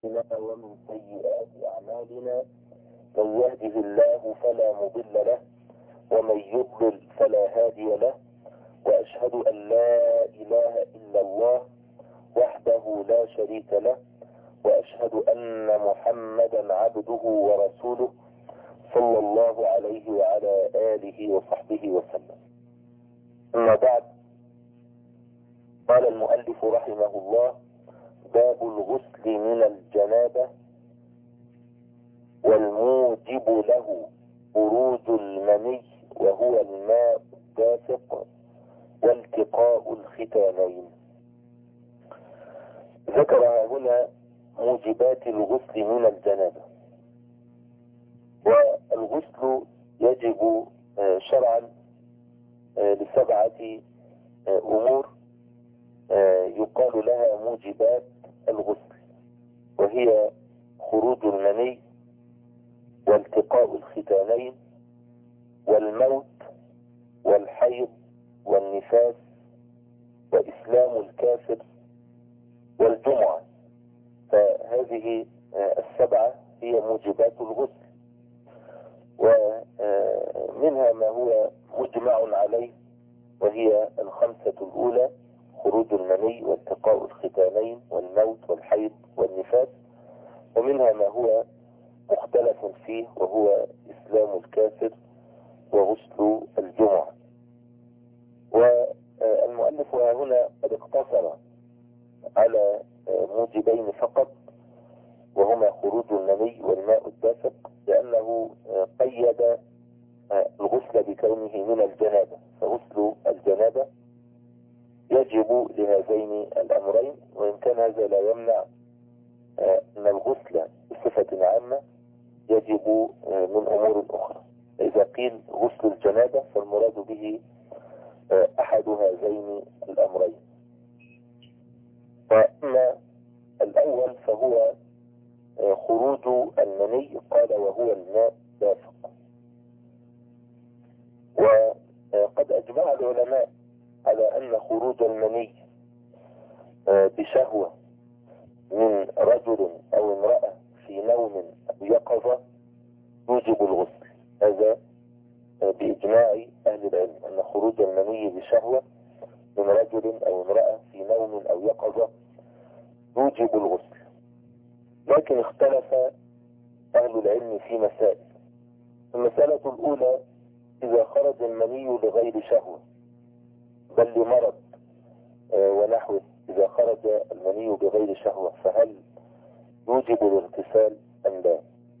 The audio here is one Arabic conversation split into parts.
لنا ومن سيئات أعمالنا. من يهده الله فلا مضل له ومن يضلل فلا هادي له، وأشهد أن لا إله إلا الله وحده لا شريك له، وأشهد أن محمدا عبده ورسوله صلى الله عليه وعلى آله وصحبه وسلم. أما بعد، قال المؤلف رحمه الله: باب الغسل من الجنابة والموجب له خروج المني وهو الماء الدافق والتقاء الختانين. ذكر هنا موجبات الغسل من الجنابة. والغسل يجب شرعا لسبعة أمور يقال لها موجبات الغسل، وهي خروج المني والتقاء الختانين والموت والحيض والنفاس وإسلام الكافر والجمعة. فهذه السبعة هي موجبات الغسل، ومنها ما هو مجمع عليه، وهي الخمسة الأولى: خروج المني والتقاء الختانين والموت والحيض والنفاس. ومنها ما هو مختلف فيه، وهو إسلام الكافر وغسل الجمعة. والمؤلف هنا قد اقتصر على موجبين فقط، وهما خروج المني والماء الدافق، لأنه قيد الغسل بكونه من الجنابة، فغسل الجنابة يجب لهذين الأمرين، وإن كان هذا لا يمنع أن الغسل بصفة عامة يجب من أمور أخرى. إذا قيل غسل الجنابة فالمراد به أحد هذين الأمرين. فأما الأول فهو خروج المني، قال وهو الماء دافق. وقد أجمع العلماء على أن خروج المني بشهوة من رجل أو امرأة في نوم أو يقظة يوجب الغسل. هذا بإجماع أهل العلم، أن خروج المني بشهوة من رجل أو امرأة في نوم أو يقظة يوجب الغسل. لكن اختلف أهل العلم في مسائل. المسألة الأولى: إذا خرج المني لغير شهوة بل لمرض ونحوه، إذا خرج المني بغير شهوة فهل يوجب الاغتسال أم لا؟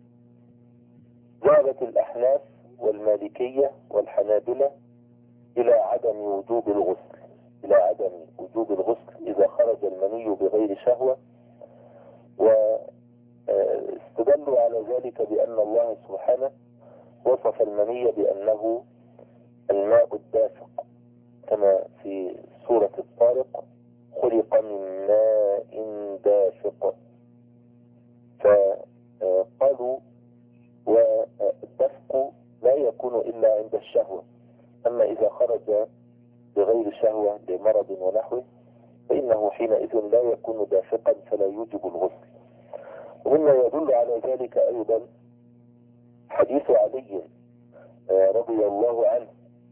ذهبت الأحناف والمالكية والحنابلة إلى عدم وجوب الغسل، إذا خرج المني بغير شهوة، واستدلوا على ذلك بأن الله سبحانه وصف المني بأنه الماء الدافق، كما في سورة الطارق: خلق من ماء دافق. فقالوا والدفق لا يكون إلا عند الشهوة، أما إذا خرج بغير شهوة لمرض ونحوه فإنه حينئذ لا يكون دافقا فلا يوجب الغسل. ومما يدل على ذلك أيضا حديث علي رضي الله عنه،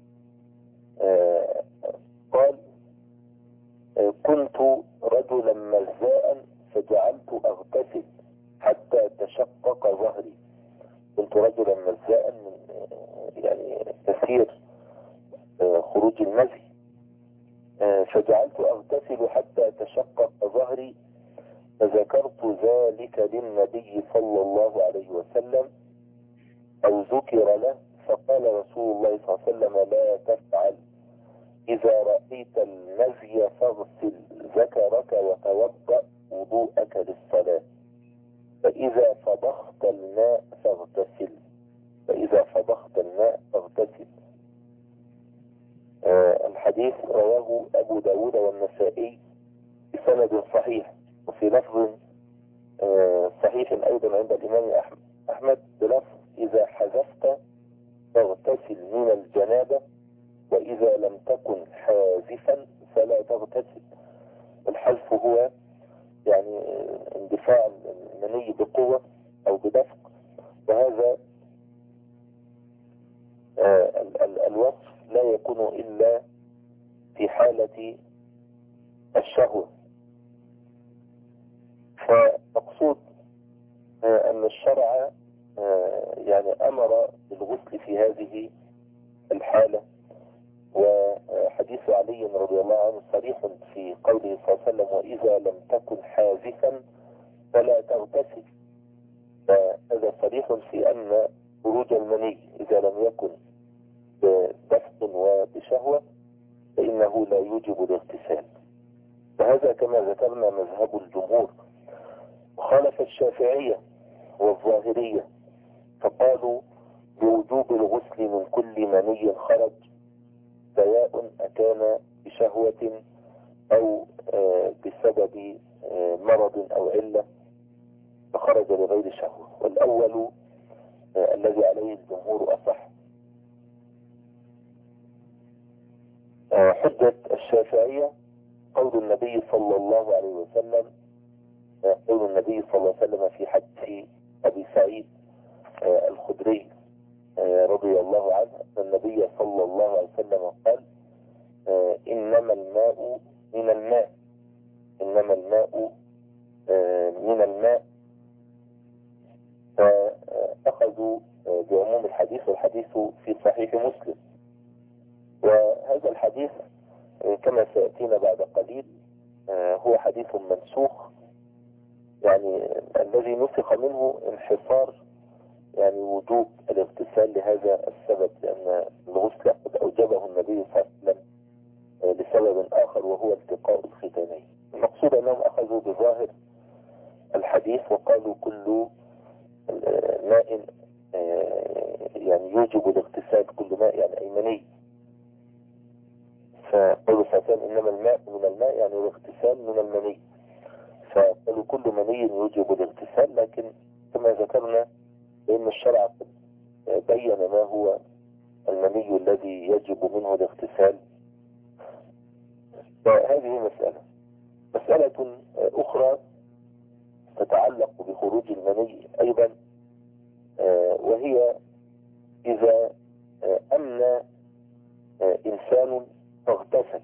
قال: كنت رجلا مزاء فجعلت أغتسل حتى تشقق ظهري. كنت رجلا مزاء يعني كثير خروج المزي، فجعلت أغتسل حتى تشقق ظهري، فذكرت ذلك للنبي صلى الله عليه وسلم أو ذكر له، فقال رسول الله صلى الله عليه وسلم: لا تفعل، إذا رأيت المزي فاغسل ذكرك وتوضأ وضوءك للصلاة، فإذا فضخت الماء فاغتسل. الحديث رواه أبو داود والنسائي بسند صحيح، وفي لفظ صحيح أيضا عند الإمام أحمد بلفظ: إذا حذفت فاغتسل من الجنابة، وإذا لم تكن حاذفا فلا تغتسل. الحذف هو يعني اندفاع المني بقوة أو بدفق، وهذا الوصف لا يكون إلا في حالة الشهوة. فمقصود أن الشرع يعني أمر بالغسل في هذه الحالة. وحديث علي رضي الله عنه صريح في قوله صلى الله عليه وسلم: وإذا لم تكن حاذفا فلا تغتسل. فهذا صريح في أن خروج المني إذا لم يكن بدفق وبشهوة فإنه لا يوجب الاغتسال. وهذا كما ذكرنا مذهب الجمهور. وخالف الشافعية والظاهرية فقالوا بوجوب الغسل من كل مني خرج، سواء أكان بشهوة أو بسبب مرض أو علة فخرج لغير شهوة. والأول الذي عليه الجمهور أصح. حجة الشافعية قول النبي صلى الله عليه وسلم، قول النبي صلى الله عليه وسلم في حديث أبي سعيد الخدري رضي الله عنه أن النبي صلى الله عليه وسلم قال: إنما الماء من الماء، إنما الماء من الماء. فأخذوا بعموم الحديث، والحديث في صحيح مسلم. وهذا الحديث كما سيأتينا بعد قليل هو حديث منسوخ، يعني الذي نسخ منه انحصار يعني وجوب الاغتسال لهذا السبب، لأن الغسل قد أوجبه النبي صلى الله عليه وسلم لسبب آخر وهو التقاء الختانين. المقصود أنهم أخذوا بظاهر الحديث وقالوا كل ماء يعني يوجب الاغتسال، كل ماء يعني أي مني. فقالوا صلى الله عليه وسلم: إنما الماء من الماء يعني الاغتسال من المني. فقالوا كل مني يوجب الاغتسال، لكن كما ذكرنا بأن الشرع بين ما هو المني الذي يجب منه الاغتسال. فهذه مسألة أخرى تتعلق بخروج المني أيضا، وهي إذا أمن إنسان فاغتسل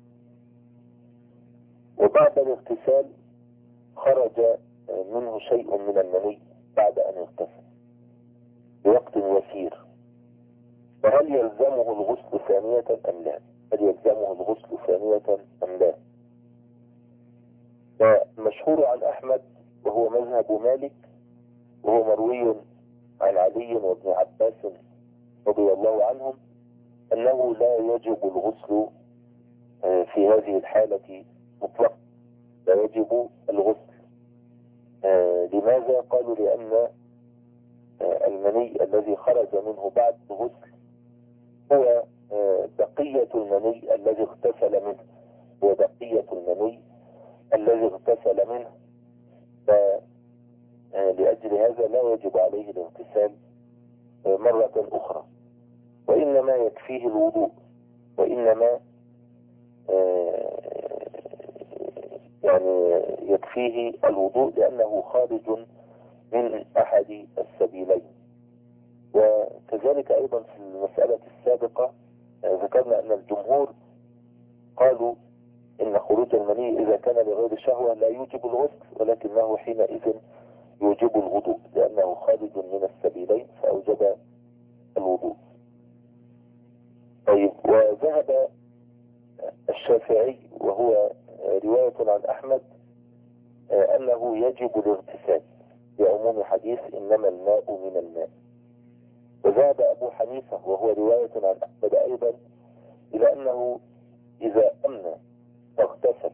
وبعد الاغتسال خرج منه شيء من المني بعد أن اغتسل بوقت يسير، فهل يلزمه الغسل ثانية أم لا؟ هل يلزمه الغسل ثانية أم لا؟ فمشهور عن أحمد وهو مذهب مالك، وهو مروي عن علي وابن عباس رضي الله عنهم أنه لا يجب الغسل في هذه الحالة مطلقا، لا يجب الغسل. لماذا؟ قالوا لأن المني الذي خرج منه بعد الغسل هو بقية المني الذي اغتسل منه، هو بقية المني الذي اغتسل منه. فلأجل هذا لا يجب عليه الاغتسال مرة أخرى، وإنما يكفيه الوضوء، وإنما يعني يكفيه الوضوء لأنه خارج من أحد السبيلين. وكذلك أيضا في المسألة السابقة ذكرنا أن الجمهور قالوا إن خروج المني إذا كان لغير شهوة لا يوجب الغسل، ولكنه حينئذ يوجب الوضوء لأنه خارج من السبيلين فأوجب الوضوء. طيب، وذهب الشافعي وهو رواية عن أحمد أنه يجب الاغتسال بعموم حديث إنما الماء من الماء. وذهب أبو حنيفة وهو رواية عن أحمد أيضا إلى أنه إذا أمن فاغتسل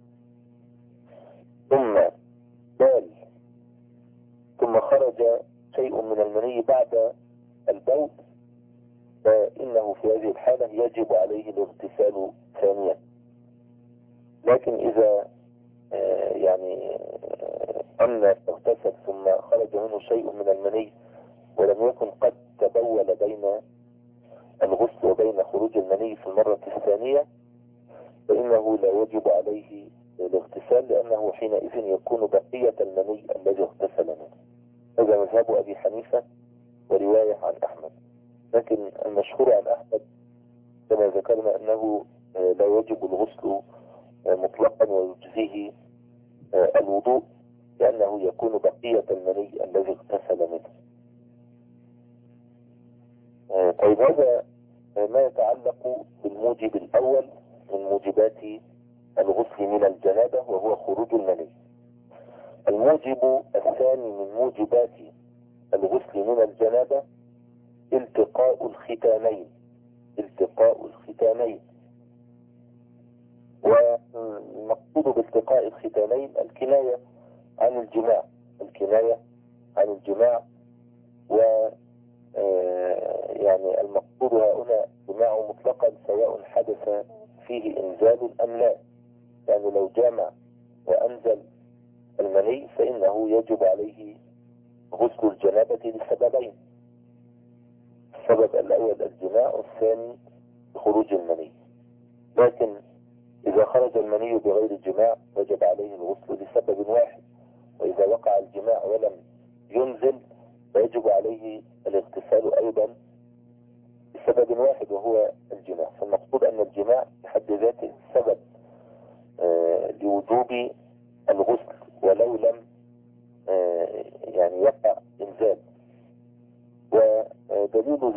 ثم بال ثم خرج شيء من المني بعد البول فإنه في هذه الحالة يجب عليه الاغتسال ثانيا. لكن إذا يعني أمن فاغتسل ثم خرج منه شيء من المني ولم يكن قد تبول بين الغسل وبين خروج المني في المرة الثانية فإنه لا يجب عليه الاغتسال لأنه حينئذ يكون بقية المني الذي اغتسل منه. هذا مذهب أبي حنيفة ورواية عن أحمد. لكن المشهور عن أحمد كما ذكرنا أنه لا يجب الغسل مطلقا ويجزيه الوضوء لأنه يكون بقية المني الذي اغتسل منه. طيب هذا ما يتعلق بالموجب الأول من موجبات الغسل من الجنابة وهو خروج المني. الموجب الثاني من موجبات الغسل من الجنابة التقاء الختانين. التقاء الختانين، والمقصود بالتقاء الختانين الكناية عن الجماع. الكناية عن الجماع، و يعني المقصود هنا جماع مطلقا سواء حدث فيه إنزال أم لا. يعني لو جامع وأنزل المني فإنه يجب عليه غسل الجنابة لسببين: السبب الأول الجماع، والثاني خروج المني. لكن إذا خرج المني بغير جماع وجب عليه الغسل لسبب واحد، وإذا وقع الجماع ولم ينزل فيجب عليه الاغتسال أيضا لسبب واحد وهو الجماع. فالمقصود أن الجماع بحد ذاته سبب لوجوب الغسل ولو لم يعني يقع إنزال. ودليل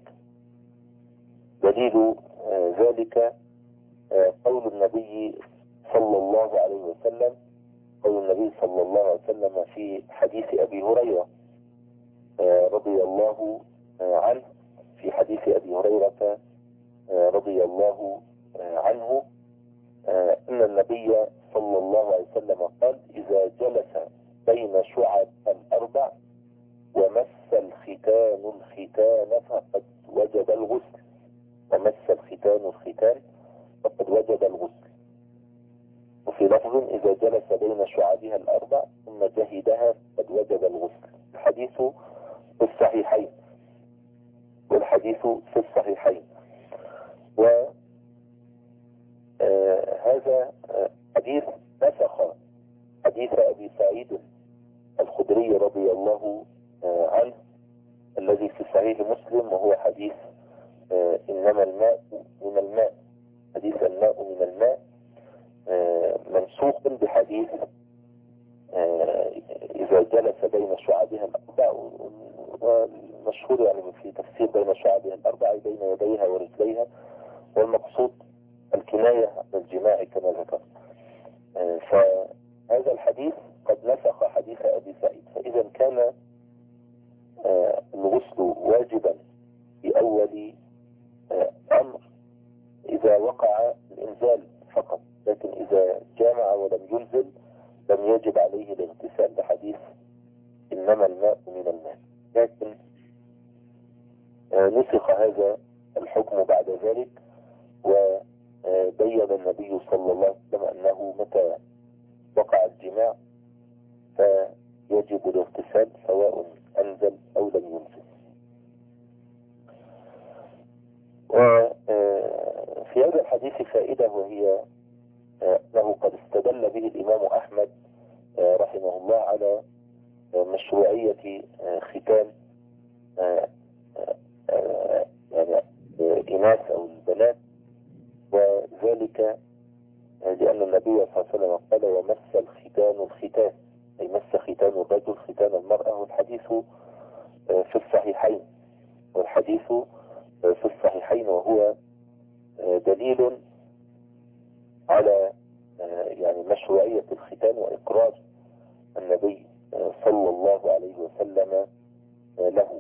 ذلك قول النبي صلى الله عليه وسلم، قول النبي صلى الله عليه وسلم في حديث أبي هريرة رضي الله عنه، في حديث أبي هريرة رضي الله عنه أن النبي صلى الله عليه وسلم قال: إذا جلس بين شعب الأربع ومس الختان الختان فقد وجب الغسل. ومس الختان الختان فقد وجب الغسل. وفي لفظ: إذا جلس بين شعبها الأربع ثم جهدها فقد وجب الغسل. الحديث في الصحيحين، والحديث في الصحيحين. وهذا حديث نسخ حديث أبي سعيد الخدري رضي الله عنه الذي في صحيح مسلم، وهو حديث إنما الماء من الماء. حديث الماء من الماء منسوخ بحديث إذا جلس بين شعبها الأربع، والمشهور يعني في تفسير بين شعبها الأربع بين يديها ورجليها، والمقصود الكناية عن الجماع كما ذكر. فهذا الحديث قد نسخ حديث أبي سعيد. فإذا كان الغسل واجبا في أول أمر إذا وقع الإنزال فقط، لكن إذا جامع ولم ينزل لم يجب عليه الاغتسال بحديث إنما الماء من الماء. لكن نسخ هذا الحكم بعد ذلك، وبين النبي صلى الله عليه وسلم أنه متى وقع الجماع فيجب الاغتسال سواء أنزل أو لم ينزل. وفي هذا الحديث فائدة، وهي أنه قد استدل به الإمام أحمد رحمه الله على مشروعية ختان يعني الإناث أو البنات، وذلك لأن النبي صلى الله عليه وسلم قال: ومس الختان الختان، أي مس ختان الرجل ختان المرأة. والحديث في الصحيحين، وهو دليل على يعني مشروعية الختان وإقرار النبي صلى الله عليه وسلم له.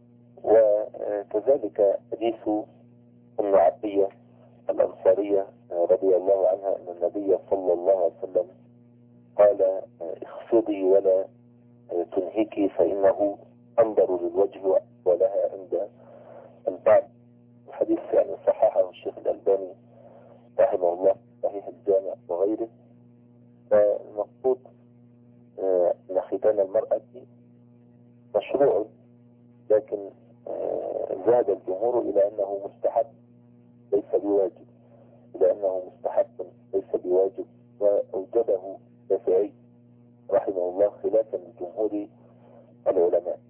وكذلك حديث أم عطية الأنصارية رضي الله عنها أن النبي صلى الله عليه وسلم قال: اخفضي ولا تنهكي فإنه أنظر للوجه ولها عند البعض. الحديث يعني صححه الشيخ الألباني رحمه الله صحيح الجامع وغيره. فالمقصود أن ختان المرأة مشروع، لكن ذهب الجمهور إلى أنه مستحب ليس بواجب، وأوجبه الشافعي رحمه الله خلافا لجمهور العلماء.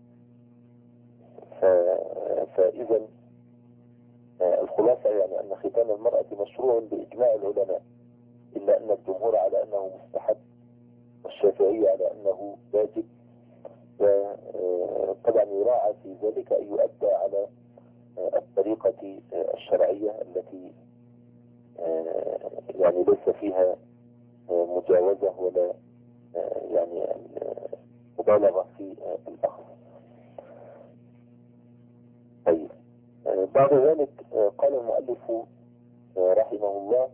فإذا الخلاصة يعني أن ختان المرأة مشروع بإجماع العلماء، إلا أن الجمهور على أنه مستحب والشافعي على أنه واجب، وطبعا يراعى في ذلك أن يؤدى على الطريقة الشرعية التي يعني ليس فيها مجاوزة ولا يعني مبالغة في الأخذ. طيب، بعد ذلك قال المؤلف رحمه الله: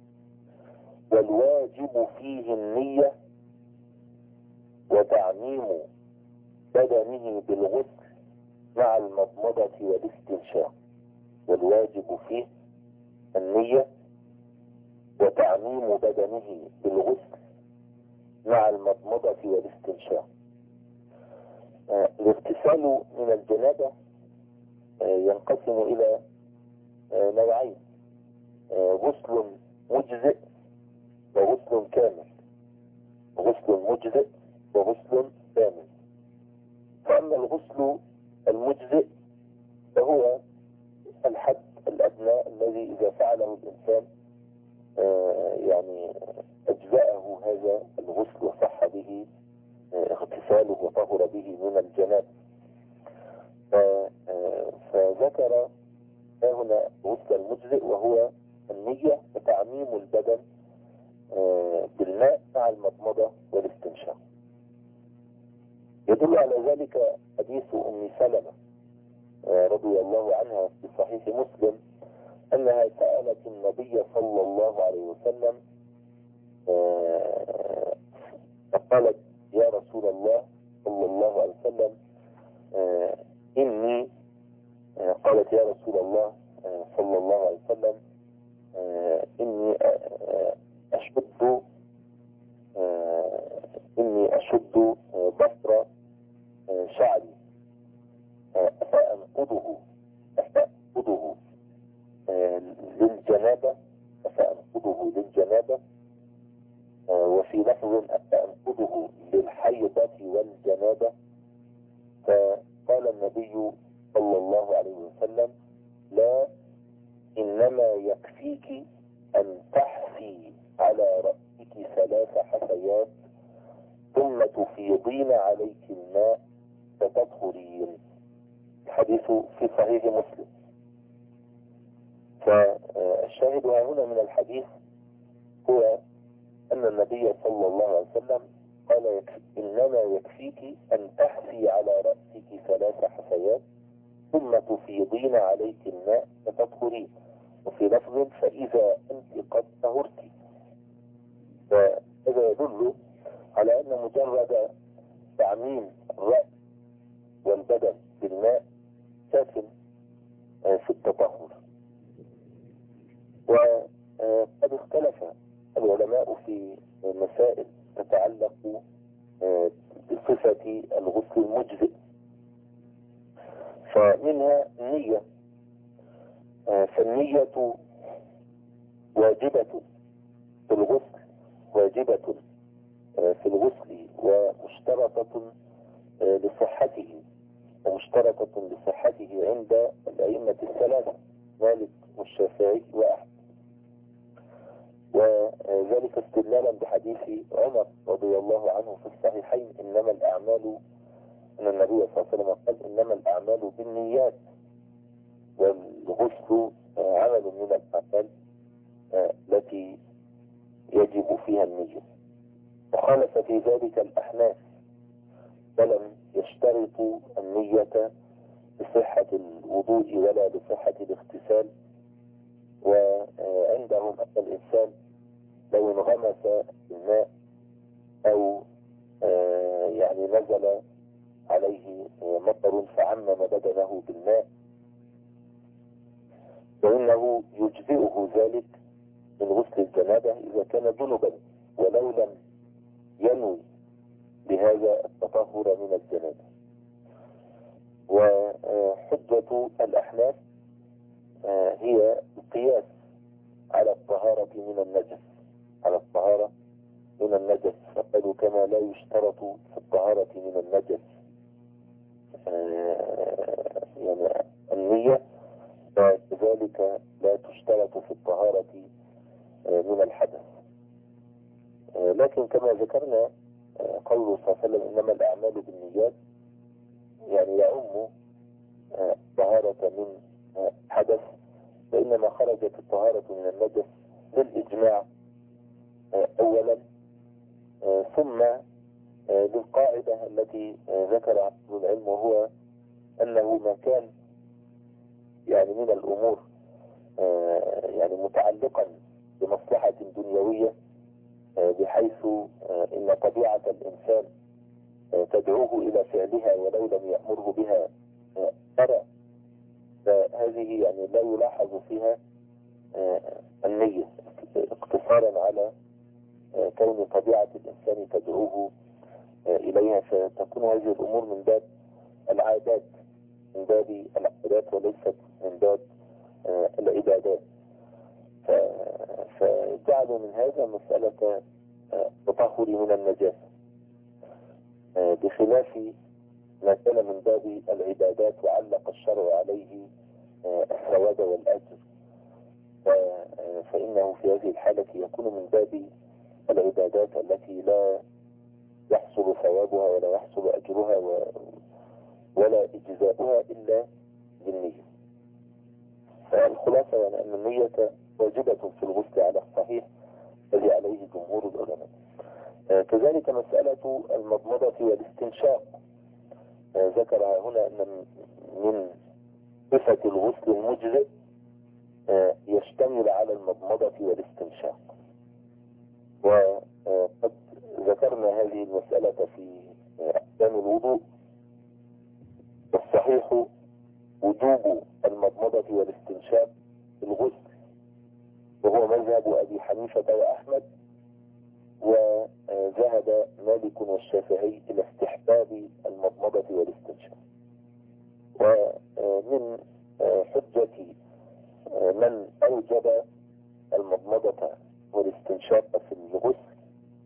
والواجب فيه النية وتعميم بدنه بالغسل مع المضمضة والاستنشاق. والواجب فيه النية وتعميم بدنه بالغسل مع المضمضة والاستنشاق. الاغتسال من الجنابة ينقسم إلى نوعين: غسل مجزئ وغسل كامل. غسل مجزئ وغسل كامل. فأما الغسل المجزئ فهو الحد الأدنى الذي إذا فعله الإنسان يعني أجزأه هذا الغسل وصح به اغتساله وطهر به من الجنابة. فذكر هنا غسل المجزئ وهو النية وتعميم البدن بالماء مع المضمضة والاستنشاق. يدل على ذلك حديث أم سلمة رضي الله عنها في صحيح مسلم أنها سألت النبي صلى الله عليه وسلم فقالت: يا رسول الله صلى الله عليه وسلم إني قالت يا رسول الله صلى الله عليه وسلم إني أشد بصر شعري أفأنقضه للجنابة وفي لفظ أفأنقضه للحيضة والجنابة. فقال النبي صلى الله عليه وسلم: لا، إنما يكفيك أن تحفي على رأسك 3 حفيات ثم تفيضين عليك الماء فتطهرين. الحديث في صحيح مسلم. فالشاهد هنا من الحديث هو أن النبي صلى الله عليه وسلم قال: إنما يكفيك أن تحفي على رأسك 3 حفيات ثم تفيضين عليك الماء فتطهرين، وفي لفظ فإذا أنت قد طهرت. فهذا يدل على أن مجرد تعميم الرأس والبدن بالماء كاف في التطهر. وقد اختلف العلماء في مسائل تتعلق بصفة الغسل المجزئ، فمنها النية. فالنية واجبة في الغسل ومشترطة لصحته عند الأئمة الثلاثة مالك والشافعي وأحمد، وذلك استدلالا بحديث عمر رضي الله عنه في الصحيحين: إنما الأعمال، أن النبي صلى الله عليه وسلم قال: إنما الأعمال بالنيات، والغسل عمل من الأعمال التي يجب فيها النية. وخالف في ذلك الأحناف ولم يشترطوا النية لصحة الوضوء ولا لصحة الاغتسال. وعندهم أن الإنسان لو انغمس الماء أو يعني نزل عليه مطر فعمم بدنه بالماء فإنه يجزئه ذلك من غسل الجنابة إذا كان جنبا ولو لم ينوي بهذا التطهر من الجنابة. وحجة الأحناف هي القياس على الطهارة من النجس، على الطهارة من النجس، فقالوا كما لا يشترط في الطهارة من النجس يعني النية، فكذلك لا تشترط في الطهارة من الحدث. لكن كما ذكرنا قوله صلى الله عليه وسلم إنما الأعمال بالنيات، يعني يعم طهارة من حدث، وإنما خرجت الطهارة من النجس للإجماع أولا، ثم للقاعدة التي ذكرها أهل العلم، وهو أنه ما كان يعني من الأمور يعني متعلقا بمصلحة دنيوية بحيث إن طبيعة الإنسان تدعوه إلى فعلها ولو لم يأمره بها ترى، فهذه يعني لا يلاحظ فيها النية، اقتصارا على كون طبيعة الإنسان تدعوه إليها، فتكون هذه الأمور من باب العادات، من باب العادات وليست من باب العبادات. فجعلوا من هذا مسألة تطهر من النجاسة، بخلاف ما كان من باب العبادات وعلق الشرع عليه الثواب والأجر، فإنه في هذه الحالة يكون من باب العبادات التي لا يحصل ثوابها ولا يحصل أجرها ولا إجزاؤها إلا بالنية. فالخلاصة يعني أن النية واجبة في الغسل على الصحيح الذي عليه جمهور العلماء. كذلك مسألة المضمضة والاستنشاق، ذكرها هنا أن من صفة الغسل المجزئ يشتمل على المضمضة والاستنشاق، وقد ذكرنا هذه المسألة في أحكام الوضوء. والصحيح وجوب المضمضة والاستنشاق في الغسل، وهو مذهب أبي حنيفة وأحمد، وذهب مالك والشافعي إلى استحباب المضمضة والاستنشاق. ومن حجة من أوجب المضمضة والاستنشاق في الغسل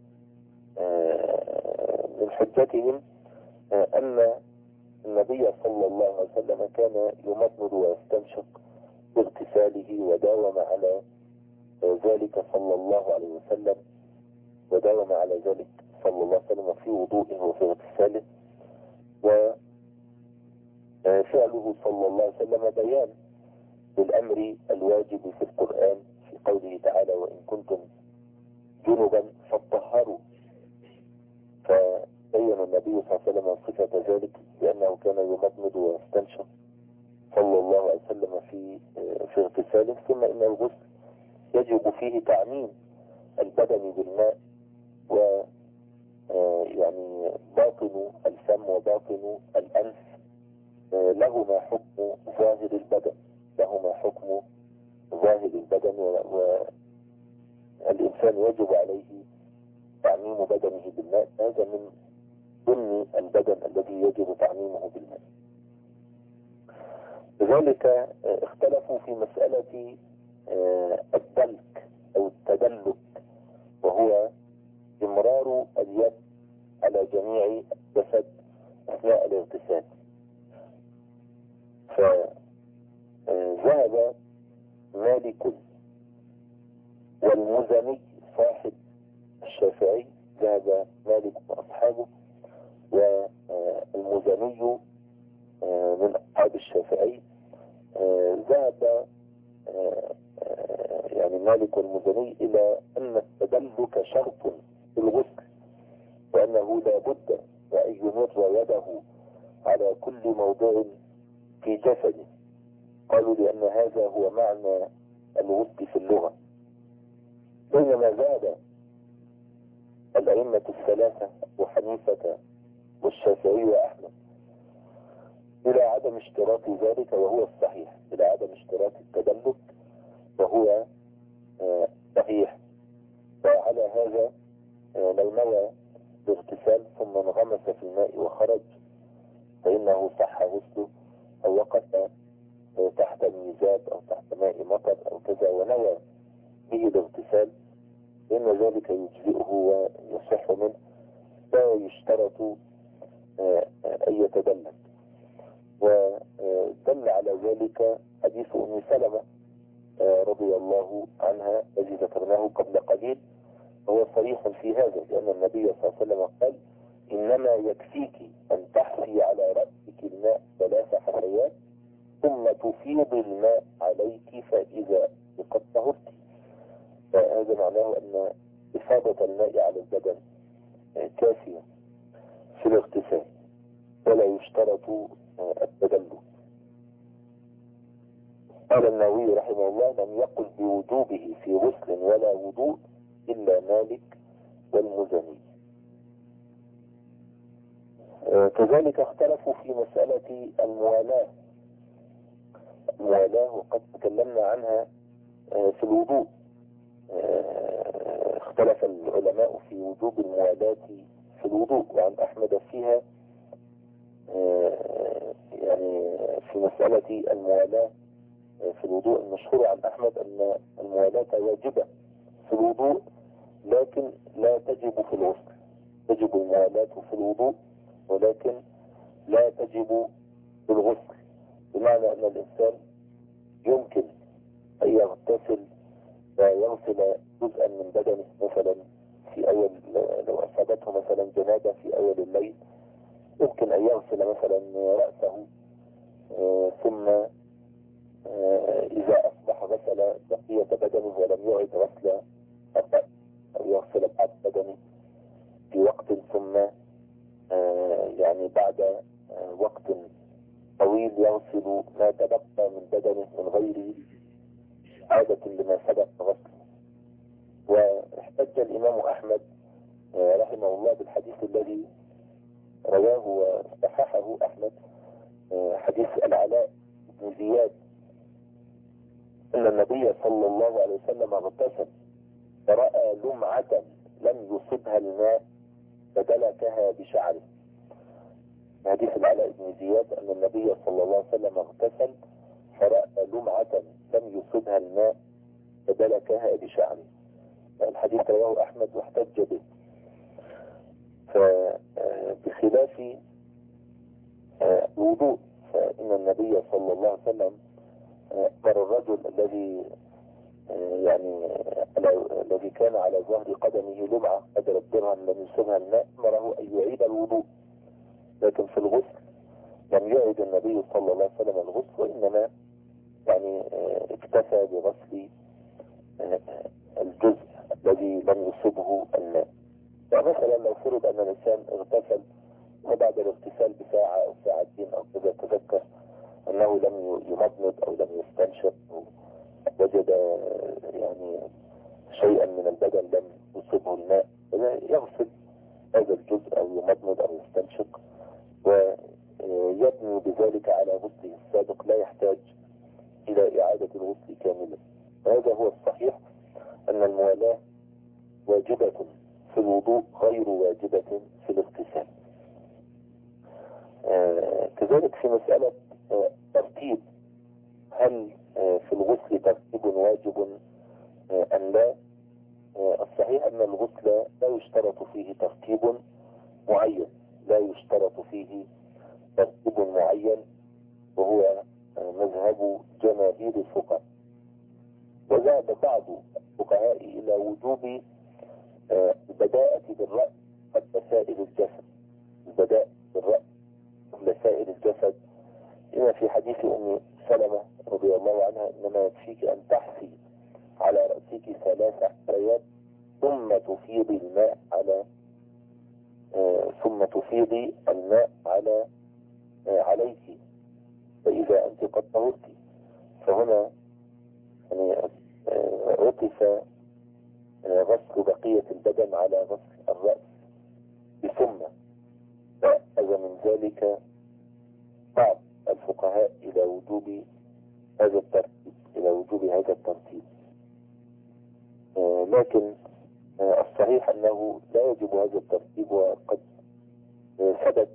من حجتهم أن النبي صلى الله عليه وسلم كان يمضمض ويستنشق باغتساله، وداوم على ذلك صلى الله عليه وسلم، وداوم على ذلك صلى الله عليه وسلم في وضوئه وفي اغتساله. وفعله صلى الله عليه وسلم بيان للأمر الواجب في القرآن في قوله تعالى وإن كنتم جنبا فاطهروا، فبين النبي صلى الله عليه وسلم صفة ذلك بأنه كان يمضمض ويستنشق صلى الله عليه وسلم في اغتساله. ثم إن الغسل يجب فيه تعميم البدن بالماء، و يعني باطن الفم وباطن الأنف لهما حكم ظاهر البدن، لهما حكم ظاهر البدن، والإنسان يجب عليه تعميم بدنه بالماء. هذا من ضمن البدن الذي يجب تعميمه بالماء. لذلك اختلفوا في مسألة الدلك أو التدلك، وهو إمرار اليد على جميع الجسد أثناء الاغتسال. فذهب مالك والمزني صاحب الشافعي، ذهب مالك وأصحابه، والمزني من أصحاب الشافعي، ذهب يعني مالك والمزني إلى أن التدلك شرط في الغسل، وأنه لا بد وأن يمر يده على كل موضع في جسده. قالوا لأن هذا هو معنى الغسل في اللغة. بينما ذهب الأئمة الثلاثة أبو حنيفة والشافعي وأحمد إلى عدم اشتراط ذلك، وهو الصحيح، إلى عدم اشتراط التدلك، وهو صحيح. وعلى هذا لو نوى باغتسال ثم انغمس في الماء وخرج فإنه صح غسله، أو وقف تحت ميزاب أو تحت ماء مطر أو كذا ونوى به الاغتسال، فإن ذلك يجزئه ويصح منه، لا يشترط أن يتدلل. ودل على ذلك حديث أم سلمة رضي الله عنها الذي ذكرناه قبل قليل، وهو صريح في هذا، لأن النبي صلى الله عليه وسلم قال: إنما يكفيك أن تحفي على رأسك الماء 3 حفيات ثم تفيض الماء عليك فإذا قد طهرت. فهذا معناه أن إفاضة الماء على البدن كافية في الاغتسال، ولا يشترط التدلل. قال النووي رحمه الله: لم يقل بوجوبه في غسل ولا وضوء إلا مالك والمزني. كذلك اختلفوا في مسألة الموالاة، وقد تكلمنا عنها في الوضوء. اختلف العلماء في وجوب الموالاة في الوضوء، وعن أحمد فيها يعني في مسألة الموالاة في الوضوء المشهور عن أحمد أن الموالاة واجبة في الوضوء لكن لا تجب في الغسل. تجب الموالاة في الوضوء ولكن لا تجب في الغسل، بمعنى أن الإنسان يمكن أن يغتسل ويغسل جزءا من بدنه، مثلا في أول، لو أصابته مثلا جنابة في أول الليل يمكن أن يغسل مثلا رأسه، ثم إذا أصبح غسل بقية بدنه ولم يعد غسل الرأس، أو يغسل بعض بدنه في وقت، ثم يعني بعد وقت طويل يغسل ما تبقى من بدنه من غير عادة لما سبق غسله. واحتج الإمام أحمد رحمه الله بالحديث الذي رواه وصححه أحمد، حديث العلاء بن زياد أن النبي صلى الله عليه وسلم اغتسل فرأى لمعة لم يصبها الماء فدلكها بشعره. حديث العلاء بن زياد أن النبي صلى الله عليه وسلم اغتسل فرأى لمعة لم يصبها الماء فدلكها بشعره. الحديث رواه أحمد واحتج به. فبخلاف الوضوء، فإن النبي صلى الله عليه وسلم أمر الرجل الذي كان على ظهر قدمه لمعة قدر الدرهم لم يصبها الماء، أمره أن يعيد الوضوء. لكن في الغسل لم يعد النبي صلى الله عليه وسلم الغسل، وإنما اكتفى بغسل الجزء الذي لم يصبه الماء. فمثلا لو فرض أن الإنسان اغتسل وبعد الاغتسال بساعة أو ساعتين أو كذا تذكر أنه لم يمضمض أو لم يستنشق، أو وجد شيئا من البدن لم يصبه الماء، يغسل هذا الجزء أو يمضمض أو يستنشق ويبني بذلك على غسله السابق، لا يحتاج إلى إعادة الغسل كاملا. وهذا هو الصحيح، أن الموالاة واجبة في الوضوء غير واجبة في الاغتسال. كذلك في مسألة ترتيب، هل في الغسل ترتيب واجب أم لا؟ الصحيح أن الغسل لا يشترط فيه ترتيب معين، لا يشترط فيه ترتيب معين، وهو مذهب جماهير الفقهاء. وذهب بعض الفقهاء إلى وجوب البداءة بالرأس قبل سائر الجسد، البداء بالرأس قبل سائر الجسد، لما في حديث أم سلمة رضي الله عنها: إنما يكفيك أن تحفي على رأسك 3 حفيات ثم تفيضي الماء عليك فإذا أنت قد طهرت. فهنا عطف غسل بقية البدن على غسل الرأس بثم، فأخذ من ذلك بعض الفقهاء إلى وجوب هذا الترتيب، لكن الصحيح أنه لا يجب هذا الترتيب. وقد ثبت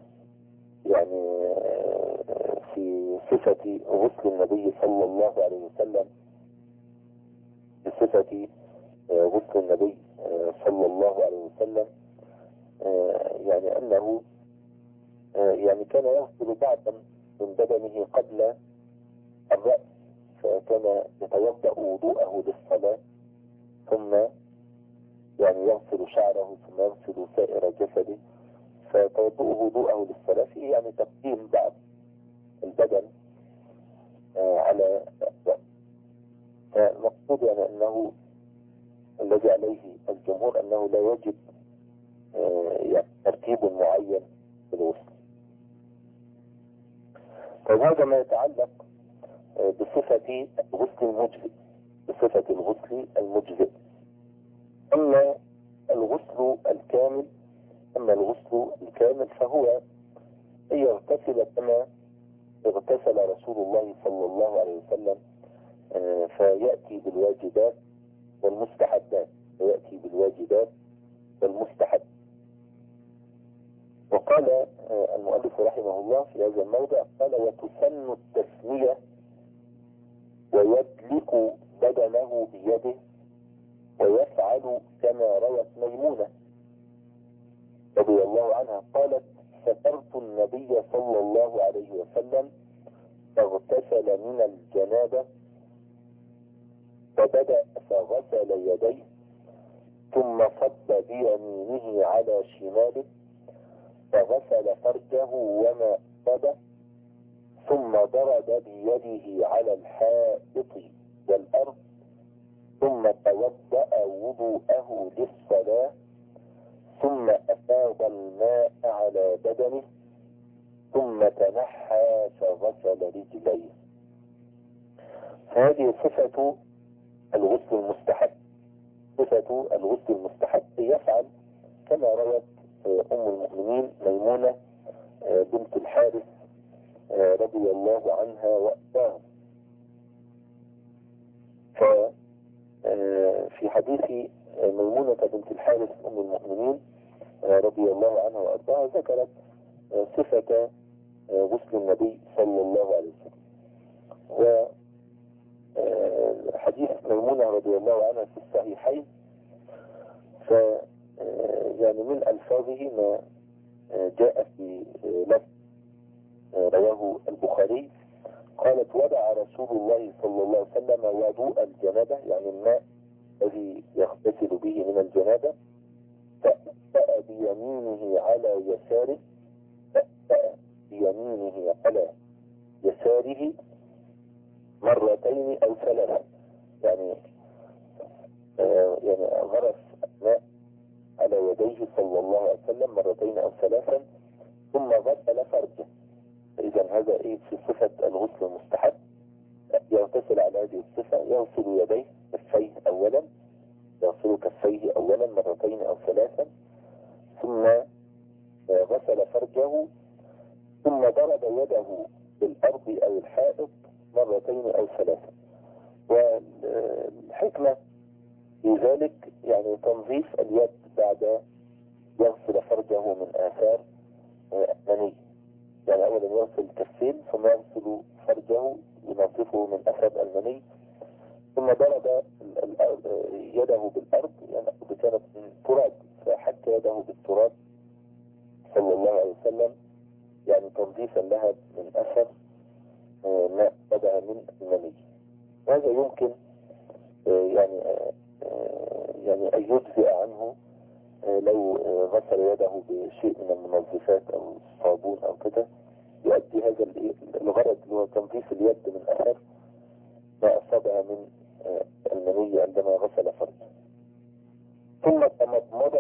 في صفة غسل النبي صلى الله عليه وسلم، بصفة غسل النبي صلى الله عليه وسلم يعني أنه يعني كان يغسل بعضا من بدنه قبل الرأس، فكان يتوضأ وضوءه للصلاة ثم يعني يغسل شعره ثم يغسل سائر جسده، فتوضؤه وضوءه للصلاة فيه يعني تقديم بعض البدن على الرأس. فالمقصود يعني أنه الذي عليه الجمهور أنه لا يجب يعني ترتيب معين في الغسل. فهذا ما يتعلق بصفة الغسل المجزئ، بصفة الغسل المجزئ. أما الغسل الكامل فهو أن يغتسل كما اغتسل رسول الله صلى الله عليه وسلم، فيأتي بالواجبات والمستحبات، وقال المؤلف رحمه الله في هذا الموضع قال: وتسن التسمية ويدلك بدنه بيده ويفعل كما روت ميمونة رضي الله عنها قالت: سترت النبي صلى الله عليه وسلم فاغتسل من الجنابة فبدأ فغسل يديه ثم صب بيمينه على شماله فغسل فرجه وما أصابه ثم ضرب بيده على الحائط والأرض ثم توضأ وضوءه للصلاة ثم أفاض الماء على بدنه ثم تنحى فغسل رجليه. هذه صفة الغسل المستحب، يفعل كما روت أم المؤمنين ميمونة بنت الحارث رضي الله عنها وأرضاها. ففي حديث ميمونة بنت الحارث أم المؤمنين رضي الله عنها وأرضاها ذكرت صفة غسل النبي صلى الله عليه وسلم. وحديث ميمونة رضي الله عنها في الصحيحين، يعني من ألفاظه ما جاء في لفظ رواه البخاري قالت: وضع رسول الله صلى الله عليه وسلم وضوء الجنابة، يعني الماء الذي يغتسل به من الجنابة، فأتأ بيمينه على يساره مرتين أو ثلاثا، يعني غرف الماء على يديه صلى الله عليه وسلم مرتين أو ثلاثا ثم غسل فرجه. إذا هذا في صفة الغسل المستحب، يغتسل على هذه الصفة، يغسل يديه كفيه أولا مرتين أو ثلاثا ثم غسل فرجه ثم ضرب يده بالأرض أو الحائط مرتين أو ثلاثا. والحكمة في ذلك يعني تنظيف اليد بعد يغسل فرجه من آثار المني، يعني أولا يغسل الكفين ثم يغسل فرجه ينظفه من أثر المني ثم ضرب يده بالأرض، يعني كانت من تراب فحك يده بالتراب صلى الله عليه وسلم، يعني تنظيفا لها من أثر ما بدأ من المني. وهذا يمكن يعني أن يجزئ عنه لو غسل يده بشيء من المنظفات أو الصابون أو كده، يؤدي هذا الغرض اللي هو تنظيف اليد من أثر ما أصابها من المني عندما غسل فرجه. ثم تمضمض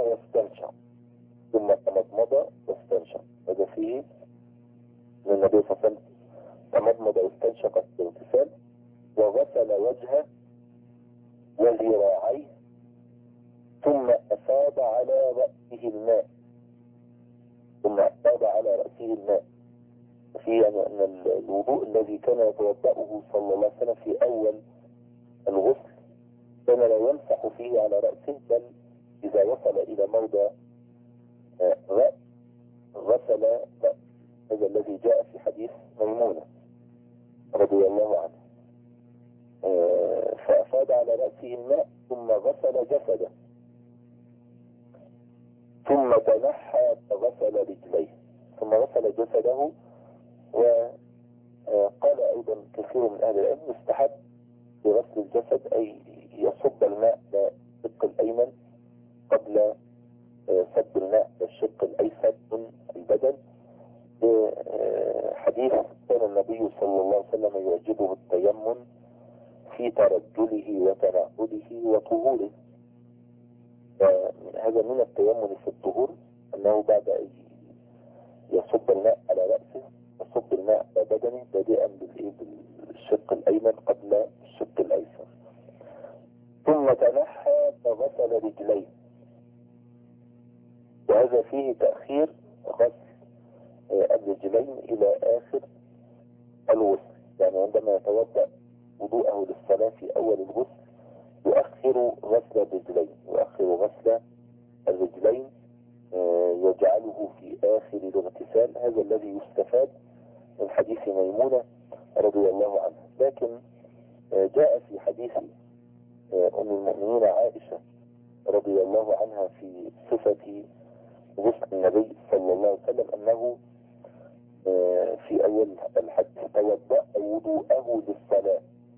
واستنشق، هذا فيه من النبي صلى الله عليه وسلم تمضمض واستنشق في الاغتسال، وغسل وجهه وذراعيه ثم أفاض على رأسه الماء في يعني أن الوضوء الذي كان يتوضأه صلى الله عليه وسلم في أول الغسل كان لا يمسح فيه على رأسه، بل إذا وصل إلى موضع رأس غسل رأس. هذا الذي جاء في حديث ميمونة رضي الله عنه. فأفاد على رأسه الماء ثم غسل جسده ثم تنحى فغسل رجليه ثم غسل جسده. وقال أيضا كثير من أهل العلم يستحب في غسل الجسد أي يصب الماء إلى الشق الأيمن قبل صب الماء إلى الشق الأيسر من البدن، حديث كان النبي صلى الله عليه وسلم يعجبه التيمم في ترجله وتنعله وطهوره. هذا من التيمم في الطهور أنه بعد أن يصب الماء على رأسه يصب الماء على بدنه بادئا بالشق الأيمن قبل الشق الأيسر. ثم تنحى فغسل رجليه، وهذا فيه تأخير غسل الرجلين إلى آخر الغسل، يعني عندما يتوضأ وضوءه للصلاة في أول الغسل يؤخر غسل الرجلين يجعله في آخر الاغتسال. هذا الذي يستفاد من حديث ميمونة رضي الله عنها. لكن جاء في حديث أم المؤمنين عائشة رضي الله عنها في صفة غسل النبي صلى الله عليه وسلم أنه في أول الحديث توضأ وضوءه للصلاة،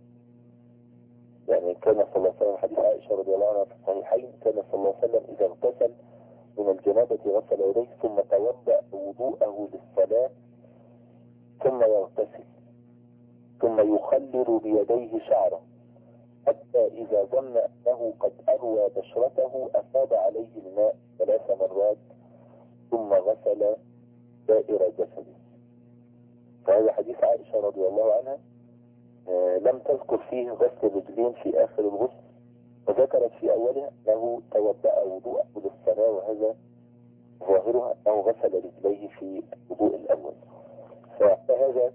يعني كان صلى الله عليه وسلم حديث عائشة رضي الله عنها في الصحيحين كان صلى الله عليه وسلم إذا اغتسل من الجنابة غسل يديه ثم توضأ وضوءه للصلاة ثم يغتسل ثم يخلل بيديه شعره حتى إذا ظن أنه قد أروى بشرته أفاض عليه الماء 3 مرات ثم غسل سائر جسده. فهذا حديث عائشة رضي الله عنها لم تذكر فيه غسل الرجلين في آخر الغسل، وذكرت في أولها أنه توضأ وضوءه للصلاة، وهذا ظاهرها أنه غسل رجليه في الوضوء الأول. فهذا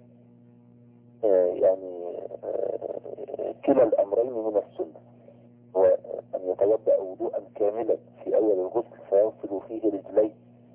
يعني كلا الأمرين من السنة، هو أن يتوضأ وضوءا كاملا في أول الغسل فيغسل فيه رجليه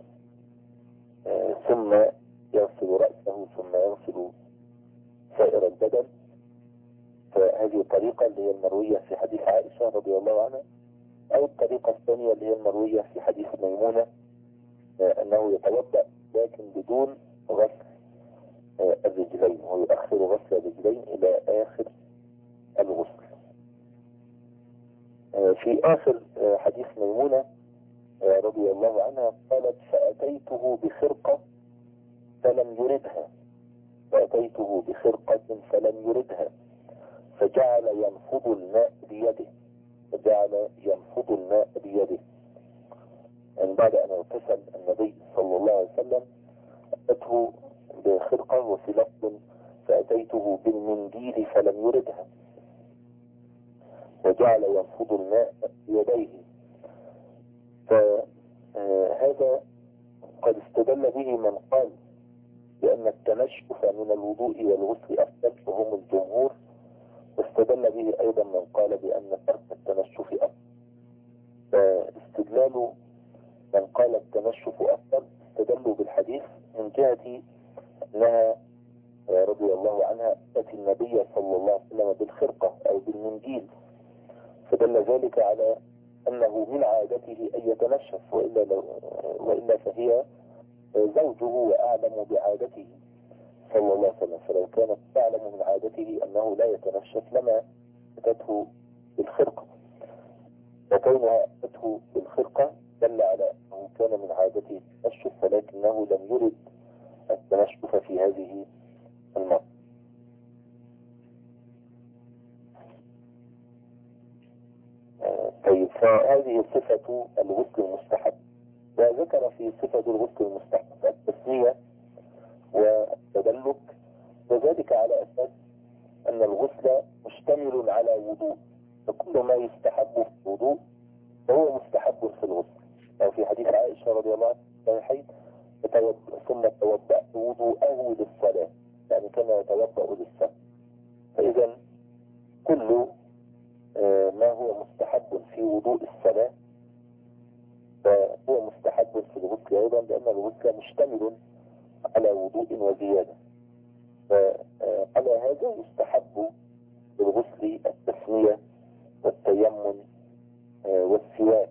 ثم يغسل رأسه ثم يغسل سائر البدن. فهذه الطريقة اللي هي المروية في حديث عائشة رضي الله عنها، أو الطريقة الثانية اللي هي المروية في حديث ميمونة أنه يتوضأ لكن بدون غسل الرجلين ويؤخر غسل الرجلين إلى آخر الغسل. في آخر حديث ميمونة رضي الله عنها قالت فأتيته بخرقة فلم يردها فجعل ينفض الماء بيده. يعني بعد أن اغتسل النبي صلى الله عليه وسلم أتته بخرقة، وفي لفظ فأتيته بالمنديل فلم يردها وجعل ينفض الماء بيديه. فهذا قد استدل به من قال بأن التنشف من الوضوء والغسل أفضل وهم الجمهور، واستدل به أيضا من قال بأن ترك التنشف أفضل. فاستدلال من قال التنشف أفضل استدلوا بالحديث من جهة أنها رضي الله عنها أتت النبي صلى الله عليه وسلم بالخرقة أو بالمنديل، فدل ذلك على أنه من عادته أن يتنشف، وإلا فهي زوجه وأعلم بعادته صلى الله عليه وسلم، فلو كانت تعلم من عادته أنه لا يتنشف لما أتته بالخرقة، وكونها أتته بالخرقة دل على أنه كان من عادته التنشف ولكنه لم يرد التنشف في هذه المرة. طيب، فهذه صفة الغسل المستحب. وذكر في صفة الغسل المستحب التسمية والتدلك، وذلك على أساس أن الغسل مشتمل على وضوء، فكل ما يستحب في الوضوء فهو مستحب في الغسل. أو في حديث عائشة رضي الله عنها الصحيحين ثم توضأ وضوءه للصلاة، يعني كما يتوضأ للصلاة. فإذا كل ما هو مستحب في وضوء الصلاة فهو مستحب في الغسل أيضا، لأن الغسل مشتمل على وضوء وزيادة. فعلى هذا يستحب الغسل التسمية والتيمم والسواك،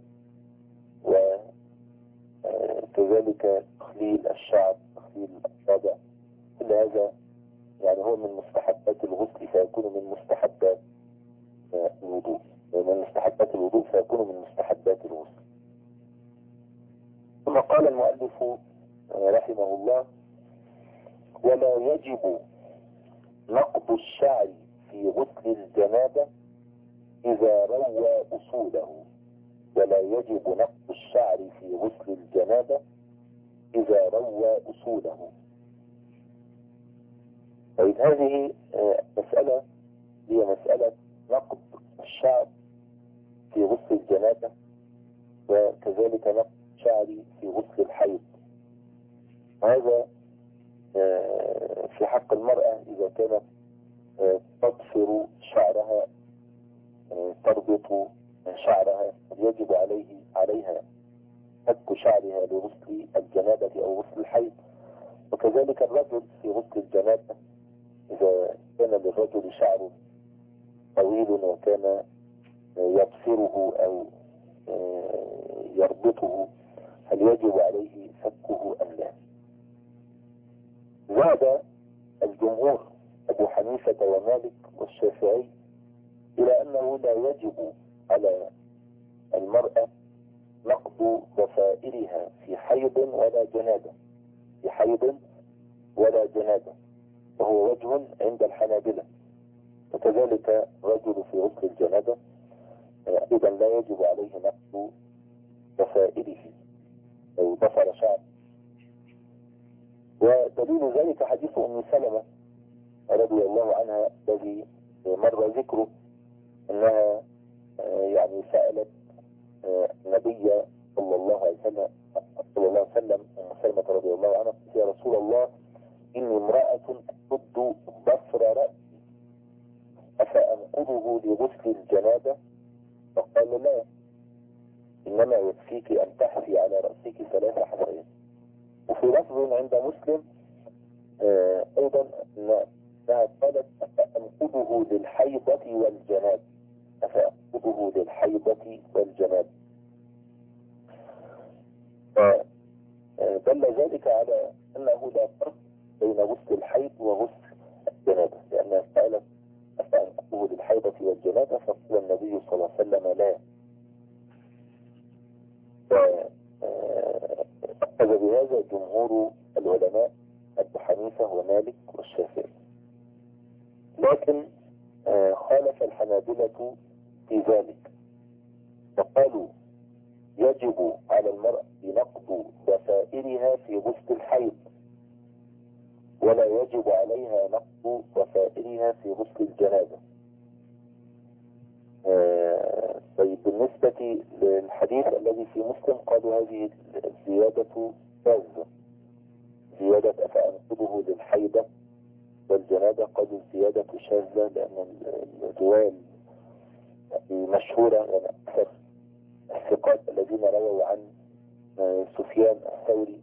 وكذلك تخليل الشعر، تخليل الأصابع، كل هذا يعني هو من مستحبات الغسل فيكون من مستحبات الوضوء، ومن مستحبات الوضوء فيكون من مستحبات الغسل. ثم قال المؤلف رحمه الله: ولا يجب نقض الشعر في غسل الجنابة إذا روى أصوله. ولا يجب نقض الشعر في غسل الجنابة إذا روى أصوله. طيب هذه مسألة هي مسألة نقض الشعر في غسل الجنابة، وكذلك نقض الشعر في غسل الحيض. وهذا في حق المرأة إذا كانت تضفر شعرها، تربط شعرها، يجب عليها فك شعرها لغسل الجنابة أو غسل الحيض. وكذلك الرجل في غسل الجنابة إذا كان للرجل شعر طويل وكان يضفره أو يربطه، هل يجب عليه فكه أم لا؟ زاد الجمهور أبو حنيفة ومالك والشافعي إلى أنه لا يجب على المرأة نقض ضفائرها في حيض ولا جنابة، في حيض ولا جنابة، وهو وجه عند الحنابلة. وكذلك رجل في غسل الجنابة أيضا لا يجب عليه نقض ضفائره أو ضفر شعر. ودليل ذلك حديث أم سلمة رضي الله عنها الذي مر ذكره، أنها يعني سألت النبي صلى الله عليه وسلم أم سلمة رضي الله عنها: يا رسول الله، إني امرأة أشد ضفر رأسي أفأنقضه لغسل الجنابة؟ فقال: لا، إنما يكفيك أن تحفي على رأسك 3 حفيات. وفي لفظ عند مسلم أيضا أنها قالت: أفأنقضه للحيضة والجناب، أفأنقضه للحيضة والجناب. دل ذلك على أنه لا فرق بين غسل الحيض وغسل الجنابة، لأنها سألت: أفأنقضه للحيضة والجنابة؟ فقال النبي صلى الله عليه وسلم: لا. أخذ بهذا جمهور العلماء أبو حنيفة ومالك والشافعي. لكن خالف الحنابلة في ذلك، فقالوا: يجب على المرأة نقض ضفائرها في غسل الحيض، ولا يجب عليها نقض ضفائرها في غسل الجنابة. طيب بالنسبة للحديث الذي في مسلم قالوا هذه الزيادة شاذة، زيادة أفأنقضه للحيضة والجنابة، قالوا الزيادة شاذة، لأن الرواية مشهورة، يعني أكثر الثقات الذين رووا عن سفيان الثوري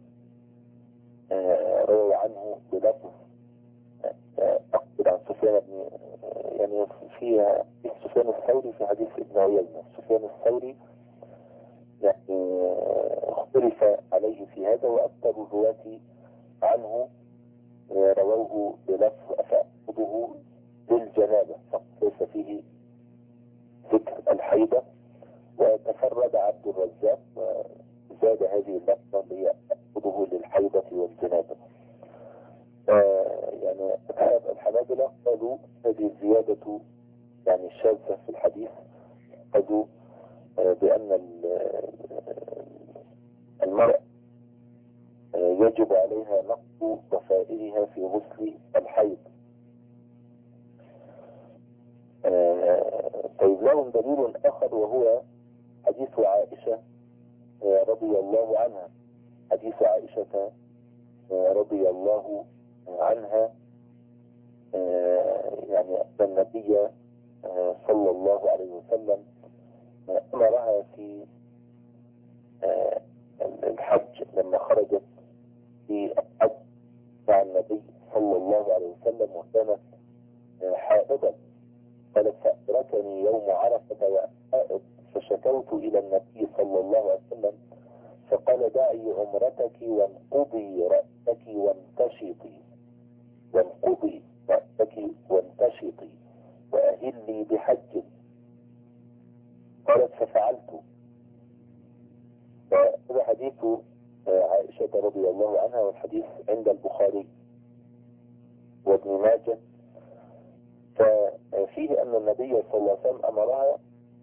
رووا عنه بلفظ، أقصد عن سفيان بن، يعني فيها سفيان الثوري في حديث ابن عيينة. سفيان الثوري يعني اختلف عليه في هذا، وأكثر الرواة عنه رووه بلفظ أفأنقضه للجنابة، ليس فيه ذكر الحيضة. وتفرد عبد الرزاق وزاد هذه اللفظة اللي هي أفأنقضه للحيضة والجنابة. يعني أصحاب الحنابلة قالوا هذه الزيادة يعني شاذة في الحديث، قالوا بأن المرأة يجب عليها نقض ضفائرها في غسل الحيض. طيب لهم دليل آخر، وهو حديث عائشة رضي الله عنها. حديث عائشة رضي الله عنها يعني أن النبي صلى الله عليه وسلم أمرها في الحج لما خرجت في الحج مع النبي صلى الله عليه وسلم، وكانت حائضا، قالت فأدركني يوم عرفة وأنا فشكوت إلى النبي صلى الله عليه وسلم فقال دعي عمرتك وانقضي رأسك وانتشطي، وانقضي رأسك وانتشطي وأهلي بحج. قالت ففعلت. فهذا حديث عائشة رضي الله عنها، والحديث عند البخاري وابن ماجه. ففيه أن النبي صلى الله عليه وسلم أمرها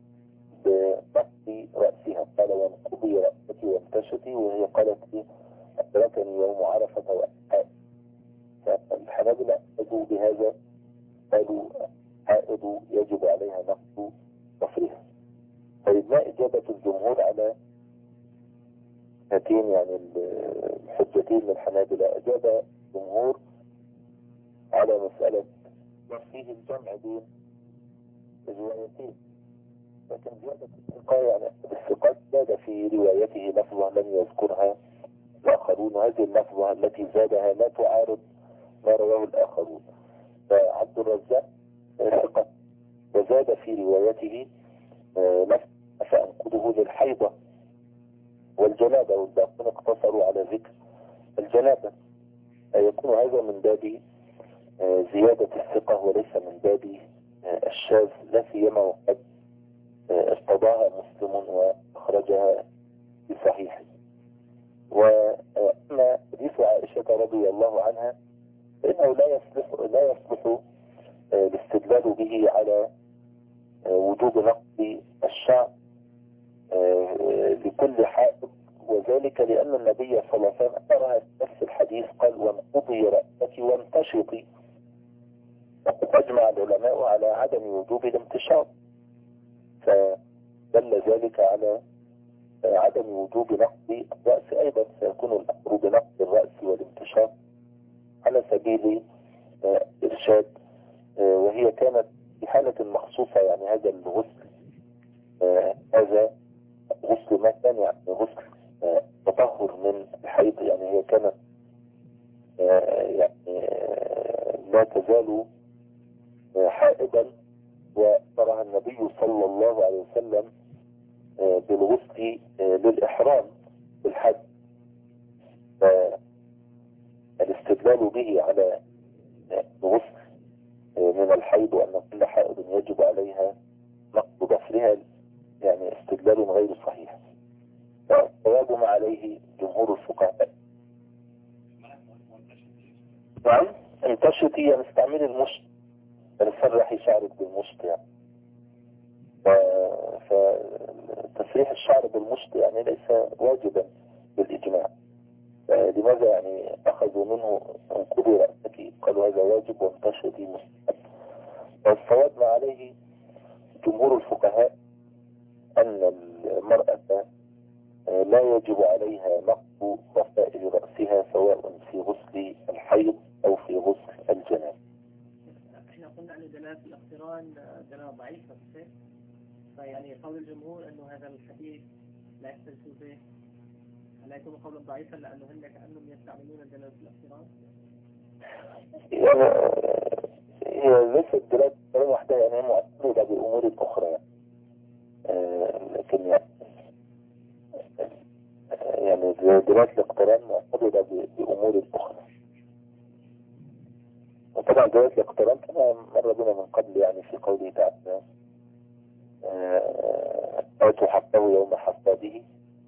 بنقض رأسها، قال وانقضي رأسك وانتشطي، وهي قالت أدركني يوم عرفة وأحد. فالحنابلة أخذوا بهذا، قالوا حائض يجب عليها نقض ظفرها. طيب ما إجابة الجمهور على هاتين يعني الحجتين للحنابلة؟ أجاب الجمهور على مسألة وفيه الجمع بين الروايتين، لكن زيادة الثقة يعني الثقات زاد في روايته لفظة لم يذكرها الآخرون، وهذه اللفظة التي زادها لا تعارض ما رواه الآخرون. فعبد الرزاق ثقة وزاد في روايته لفظ فأنقذه للحيضة والجنابة، والباقون اقتصروا على ذكر الجنابة. يكون هذا من باب زيادة الثقة وليس من باب الشاذ، لا سيما وقد ارتضاها مسلم وأخرجها في صحيحه. وأما حديث عائشة رضي الله عنها فإنه لا يصلح الاستدلال به على وجوب نقض الشعر لكل حائض، وذلك لأن النبي صلى الله عليه وسلم أمرها في نفس الحديث قال وانقضي رأسك وانتشطي. وقد أجمع العلماء على عدم وجوب الانتشاط، فدل ذلك على عدم وجوب نقض الرأس أيضا، فيكون الأمر بنقض الرأس والانتشاط على سبيل إرشاد. وهي كانت في حالة مخصوصة، يعني هذا الغسل هذا غسل ما كان يعني غسل تطهر من الحيض، يعني هي كانت يعني لا تزال حائضا، وأمرها النبي صلى الله عليه وسلم بالغسل للإحرام بالحج. فالاستدلال به على الغسل من الحيض وأن كل حائض يجب عليها نقض ظفرها يعني استدلال غير صحيح، فالصواب ما عليه جمهور الفقهاء. نعم انتشطي يعني استعملي المشط، يعني سرحي شعرك بالمشط يعني. فتسريح الشعر بالمشط يعني ليس واجبا بالإجماع. لماذا يعني أخذوا منه انقضي رأسك قالوا هذا واجب وانتشطي مستحب؟ والصواب ما عليه جمهور الفقهاء أن المرأة لا يجب عليها نقض ضفائر رأسها سواء في غسل الحيض أو في غسل الجنابة. احنا قلنا أن دلالة الاقتران دلالة ضعيفة، فيعني قول الجمهور أنه هذا الحديث لا يختلفوا به، لا يكون قولا ضعيفا لأنه هن كأنهم يستعملون دلالة الاقتران. يعني هي ليست دلالة الاقتران وحدها، يعني هي معتمدة بأمور أخرى يعني. لكن يعني دلالة الاقتران معتمدة بأمور أخرى. وطبعا دلالة الاقتران كما مر بنا من قبل يعني في قوله تعالى آتوا حقه يوم حصاده،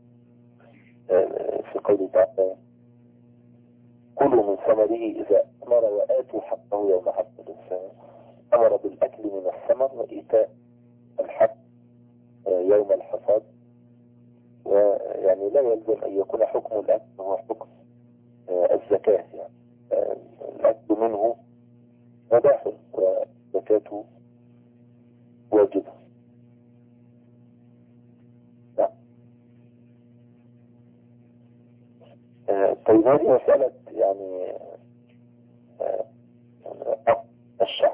في قوله تعالى كلوا من ثمره إذا أمر وآتوا حقه يوم حصاده، فأمر بالأكل من الثمر وإيتاء الحق يوم الحصاد. ويعني لا يلزم أن يكون حكم الأكل هو حكم الزكاة، يعني الأكل منه مباح وزكاته واجبة. طيب هذه مسألة يعني الشعب.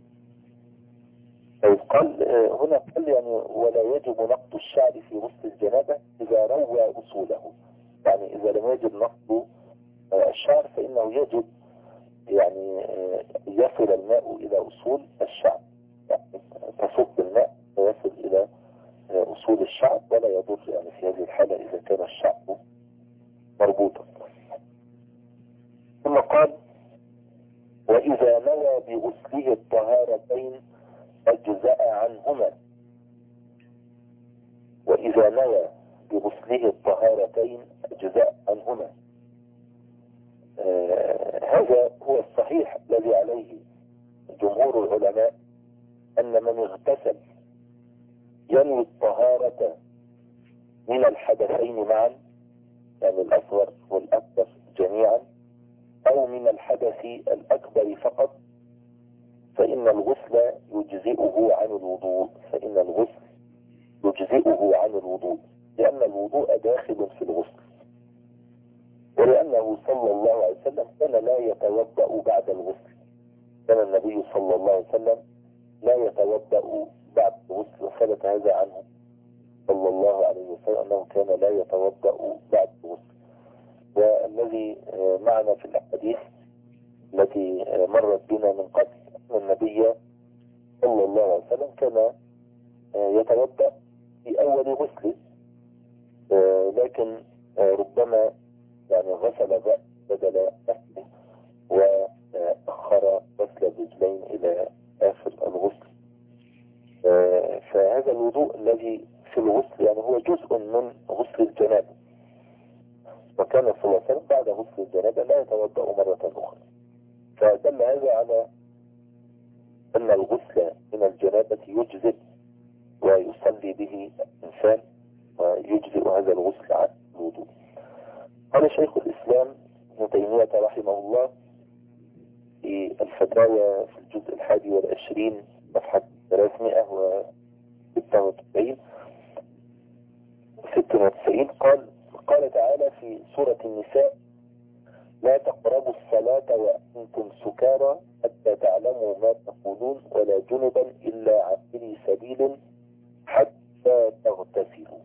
طيب قال هنا قال يعني ولا يجب نقض الشعر في غسل الجنابة إذا روى أصوله، يعني إذا لم يجب نقض الشعر فإنه يجب يعني يصل الماء إلى أصول الشعر، يعني طول الشعر ولا يضر يعني في هذه الحالة إذا كان الشعر مربوطا. ثم قال وإذا نوى بغسله الطهارتين أجزأ عنهما. وإذا نوى بغسله الطهارتين أجزأ عنهما. هذا هو الصحيح الذي عليه جمهور العلماء، أن من اغتسل ينوي الطهارة من الحدثين معا، يعني الأصغر والأكبر جميعا، أو من الحدث الأكبر فقط، فإن الغسل يجزئه عن الوضوء. لأن الوضوء داخل في الغسل، ولأنه صلى الله عليه وسلم كان لا يتوضأ بعد الغسل. كان النبي صلى الله عليه وسلم لا يتوضأ بعد الغسل، وثبت هذا عنه صلى الله عليه وسلم أنه كان لا يتوضأ بعد الغسل. والذي معنا في الأحاديث التي مرت بنا من قبل أن النبي صلى الله عليه وسلم كان يتوضأ في أول غسله، لكن ربما يعني غسل بدل غسله وأخر غسل الرجلين إلى آخر الغسل. فهذا الوضوء الذي في الغسل يعني هو جزء من غسل الجنابة، وكان صلى الله عليه وسلم بعد غسل الجنابة لا يتوضأ مرة أخرى. فدل هذا على أن الغسل من الجنابة يجزئ ويصلي به الإنسان، ويجزئ هذا الغسل عن الوضوء. قال شيخ الإسلام ابن تيمية رحمه الله في الفتاوى في الجزء 21 صفحة 396 قال تعالى في سورة النساء لا تقربوا الصلاة وأنتم سكارى حتى تعلموا ما تقولون ولا جنبا إلا عابري سبيل حتى تغتسلوا.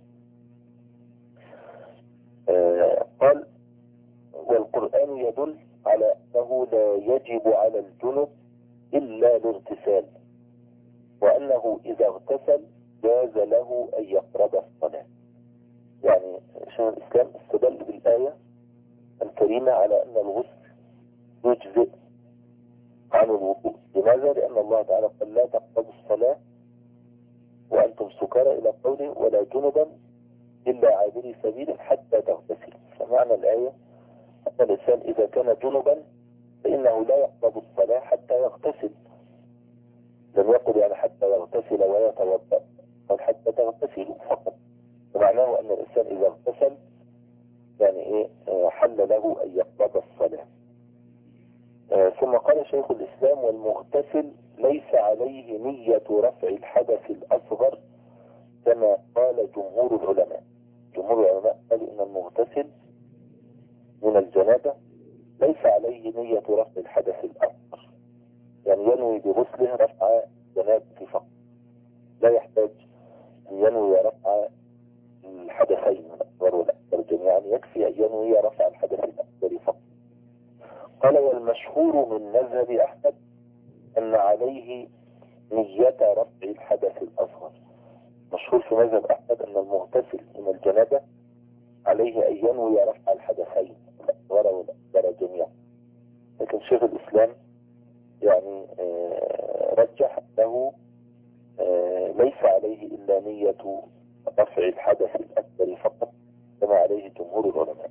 قال والقرآن يدل على أنه لا يجب على الجنب إلا الاغتسال، وأنه إذا اغتسل جاز له أن يقرب الصلاة. يعني شيخ الإسلام استدل بالآية الكريمة على أن الغسل يجزئ عن الوضوء. لماذا؟ لأن الله تعالى قال لا تقربوا الصلاة وأنتم سكارى إلى قوله ولا جنبا إلا عابري سبيل حتى تغتسلوا. فمعنى الآية أن الإنسان إذا كان جنبا فإنه لا يقرب الصلاة حتى يغتسل. لم يقل يعني حتى يغتسل ويتوضأ، قال حتى تغتسلوا فقط. ومعناه أن الإنسان إذا اغتسل يعني حل له أن يقرب الصلاة. ثم قال شيخ الإسلام والمغتسل ليس عليه نية رفع الحدث الأصغر كما قال جمهور العلماء. جمهور العلماء قال إن المغتسل من الجنابة ليس عليه نية رفع الحدث الأصغر، يعني ينوي بغسله رفع جنابة فقط، لا يحتاج أن ينوي رفع الحدثين الأصغر والأكبر جميعا، يكفي أن ينوي رفع الحدث الأكبر فقط. قال والمشهور من مذهب أحمد أن عليه نية رفع الحدث الأصغر. مشهور في مذهب أحمد أن المغتسل من الجنابة عليه أن ينوي رفع الحدثين الأصغر والأكبر جميعا. لكن شيخ الإسلام يعني رجح أنه ليس عليه إلا نية رفع الحدث الأكبر فقط كما عليه جمهور العلماء.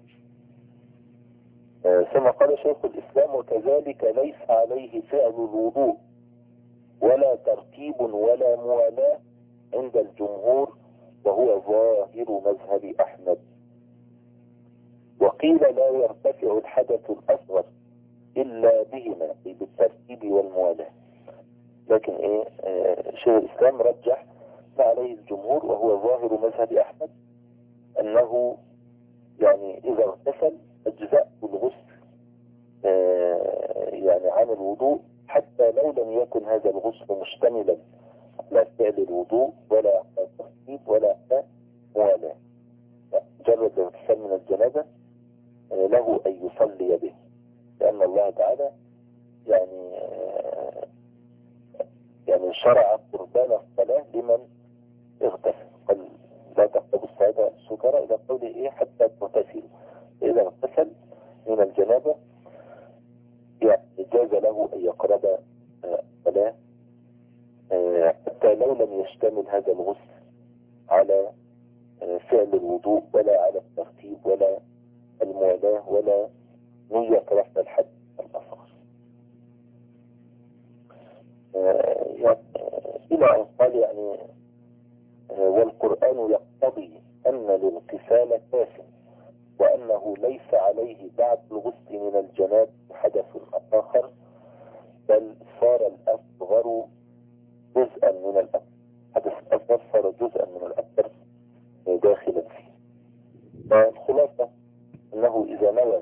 ثم قال شيخ الإسلام وكذلك ليس عليه فعل الوضوء ولا ترتيب ولا موالاة عند الجمهور، وهو ظاهر مذهب أحمد. وقيل لا يرتفع الحدث الأصغر إلا بهما بالترتيب والموالاة. لكن شيخ الإسلام رجح ما عليه الجمهور وهو ظاهر مذهب أحمد، أنه يعني إذا اغتسل أجزاء الغسل يعني عن الوضوء، حتى لو لم يكن هذا الغسل مشتملا على فعل الوضوء ولا على ترتيب ولا على موالاة. مجرد الاغتسال من الجنابة له أن يصلي به، لأن الله تعالى يعني شرع قربان الصلاة لمن اغتسل. قال لا تقربوا الصلاة سكرى إلى قوله إيه حتى تغتسلوا. إذا اغتسل من الجنابة يعني جاز له أن يقرب الصلاة حتى لو لم يشتمل هذا الغسل على فعل الوضوء ولا على الترتيب ولا الموالاة ولا نية رفع الحد الأصغر. إلى أن قال يعني والقرآن يقتضي أن الاغتسال كاف وأنه ليس عليه بعد الغسل من الجناب حدث آخر بل صار الأصغر جزءا من الأكبر. حدث الأصغر صار جزءا من الأكبر داخلا فيه. فالخلاصة أنه إذا نوى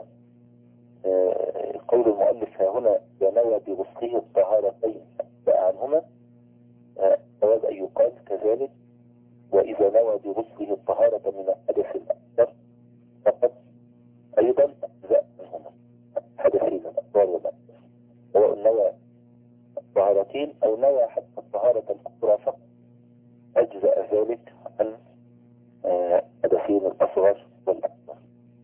قول المؤلف ها هنا إذا نوى بغسله الطهارتين عنهما فواد أن يقال كذلك وإذا نوى بغسله الطهارة من الحدث الأكبر فقط أيضا أجزاء منهما حدثين الأكبر والأكبر، سواء نوى الطهارتين أو نوى حتى الطهارة الكبرى فقط أجزاء ذلك عن حدثين الأصغر والأكبر.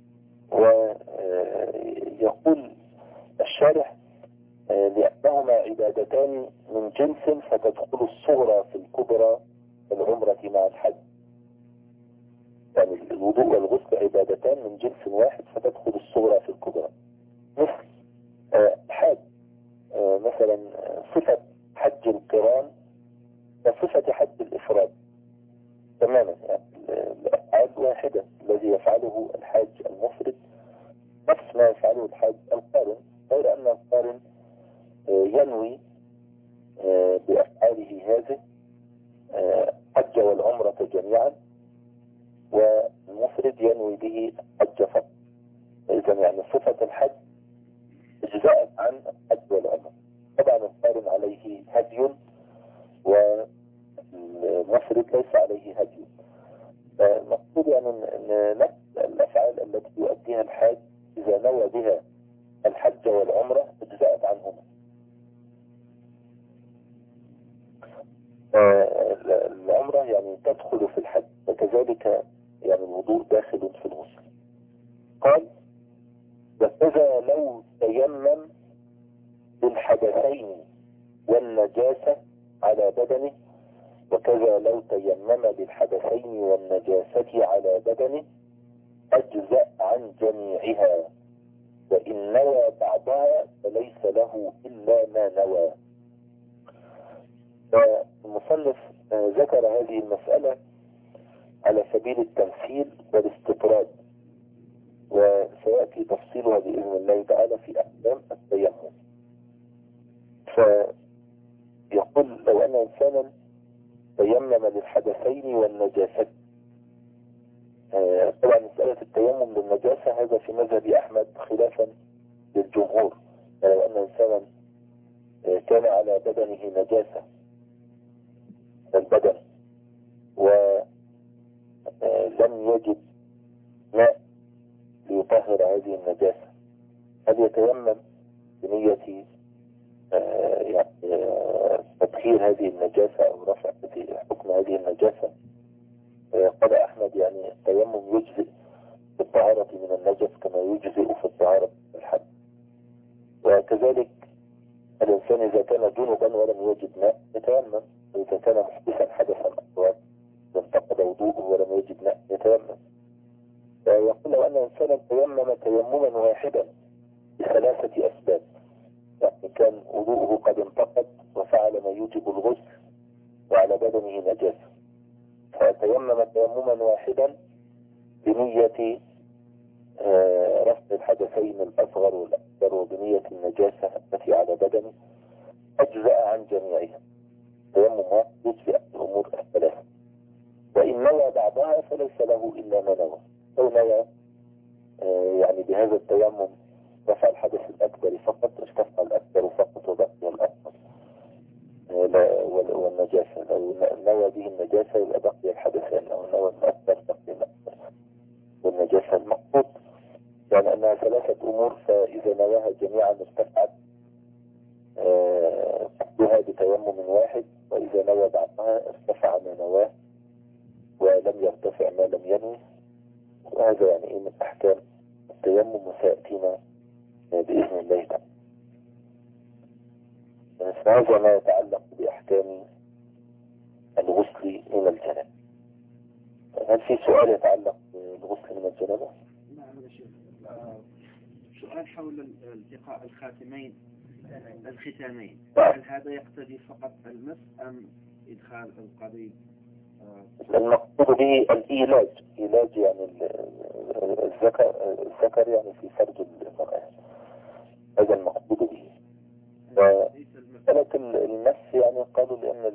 ويقول الشارح لأنهما عبادتان من جنس فتدخل الصغرى في الكبرى العمرة مع الحج. يعني الوضوء والغسل عبادتان من جنس واحد فتدخل الصغرى في الكبرى. مثل الحج مثلا صفة حج القران وصفة حج الإفراد تماما، يعني الأفعال واحدة. الذي يفعله الحاج المفرد نفس ما يفعله الحاج القارن، غير أن القارن ينوي بأفعاله هذه حج والعمرة جميعا والمفرد ينوي به الحج فقط. إذن يعني صفة الحج اجزاءت عن الحج والعمرة. طبعا القارن عليه هدي والمفرد ليس عليه هدي. المقصود يعني أن نفس الأفعال التي يؤديها الحاج إذا نوى بها الحج والعمرة اجزاءت عنهما. العمرة يعني تدخل في الحج وكذلك يعني الوضوء داخل في الغسل. قال وكذا لو تيمم بالحدثين والنجاسة على بدنه وكذا لو تيمم بالحدثين والنجاسة على بدنه أجزأ عن جميعها وإن نوى بعضها فليس له إلا ما نوى. فالمصنف ذكر هذه المسألة على سبيل التمثيل والاستطراد وسيأتي تفصيلها بإذن الله تعالى في أحكام التيمم. فيقول لو أن إنسانا تيمم للحدثين والنجاسة، طبعا مسألة التيمم للنجاسة هذا في مذهب أحمد خلافا للجمهور. لو أن إنسانا كان على بدنه نجاسة البدن ولم يجد ماء ليطهر هذه النجاسة، هل يتيمم بنية تطهير هذه النجاسة أو رفع حكم هذه النجاسة؟ قال أحمد يعني التيمم يجزئ في الطهارة من النجس كما يجزئ في الطهارة من الحدث. وكذلك الإنسان إذا كان جنبا ولم يجد ماء يتيمم، وإذا كان محدثا حدثا أكبر انتقض وضوءه ولم يجد ماء يتيمم. ويقول لو أن إنسانا تيمم تيمما واحدا بثلاثة أسباب، يعني كان وضوءه قد انتقض وفعل ما يوجب الغسل وعلى بدنه نجاسة، فتيمم تيمما واحدا بنية رفع الحدثين الأصغر والأكبر وبنية النجاسة التي على بدنه أجزاء عن جميعها. تيمم واحد يجزئ الأمور الثلاثة. وإن نوى بعضها فليس له إلا ما نوى. لو نوى يعني بهذا التيمم رفع الحدث الأكبر فقط ارتفع الأكبر فقط وبقي الأصغر والنجاسة، لو نوى به النجاسة يبقى بقي الحدثان، لو نوى الأكبر بقي الأكبر والنجاسة. المقصود يعني أنها ثلاثة أمور، فإذا نواها جميعا ارتفعت كلها بتيمم واحد، وإذا نوى بعضها ارتفع ما نواه لم يرتفع ما لم ينوي. وهذا يعني ايه من احكام التيمم، وسيأتينا بإذن الله تعالى. فهذا ما يتعلق بأحكام الغسل من الجنابة. هل في سؤال يتعلق بالغسل من الجنابة؟ نعم يا شيخ. سؤال حول التقاء الختامين. هل هذا يقتضي فقط المس أم إدخال القضيب؟ المقصود به الإيلاج، إيلاج يعني الذكر يعني في فرج المرأة، هذا المقصود به. ولكن المس يعني قالوا لأن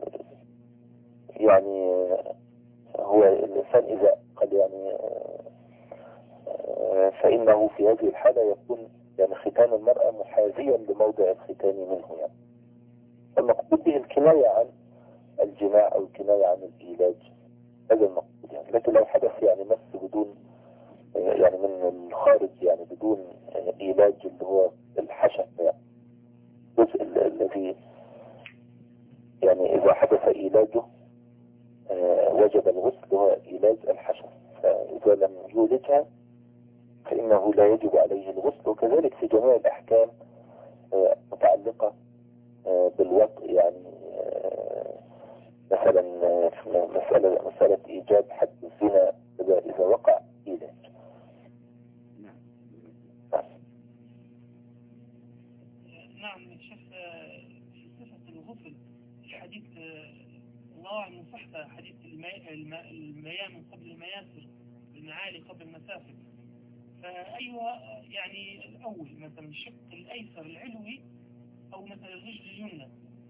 يعني هو الإنسان إذا قد يعني فإنه في هذه الحالة يكون يعني ختان المرأة محاذيا لموضع الختان منه، يعني المقصود به الكناية عن الجماع أو الكناية عن الإيلاج، هذا المقصود يعني. لكن لو حدث يعني مس بدون يعني من الخارج، يعني بدون إيلاج اللي هو الحشف، يعني الجزء الذي يعني إذا حدث إيلاجه وجب الغسل، هو إيلاج الحشف. فإذا لم يولجها فإنه لا يجب عليه الغسل. وكذلك في جميع الأحكام متعلقة بالوطء، يعني مثلا مسألة إيجاب حد الزنا إذا وقع إيلاج. نعم شيخ، في صفة الغسل في حديث الله المصحة، حديث المياه من قبل المياسر، المعالي قبل المسافر، فأيوة يعني الأول مثلا الشق الأيسر العلوي أو مثلا الرجل اليمنى؟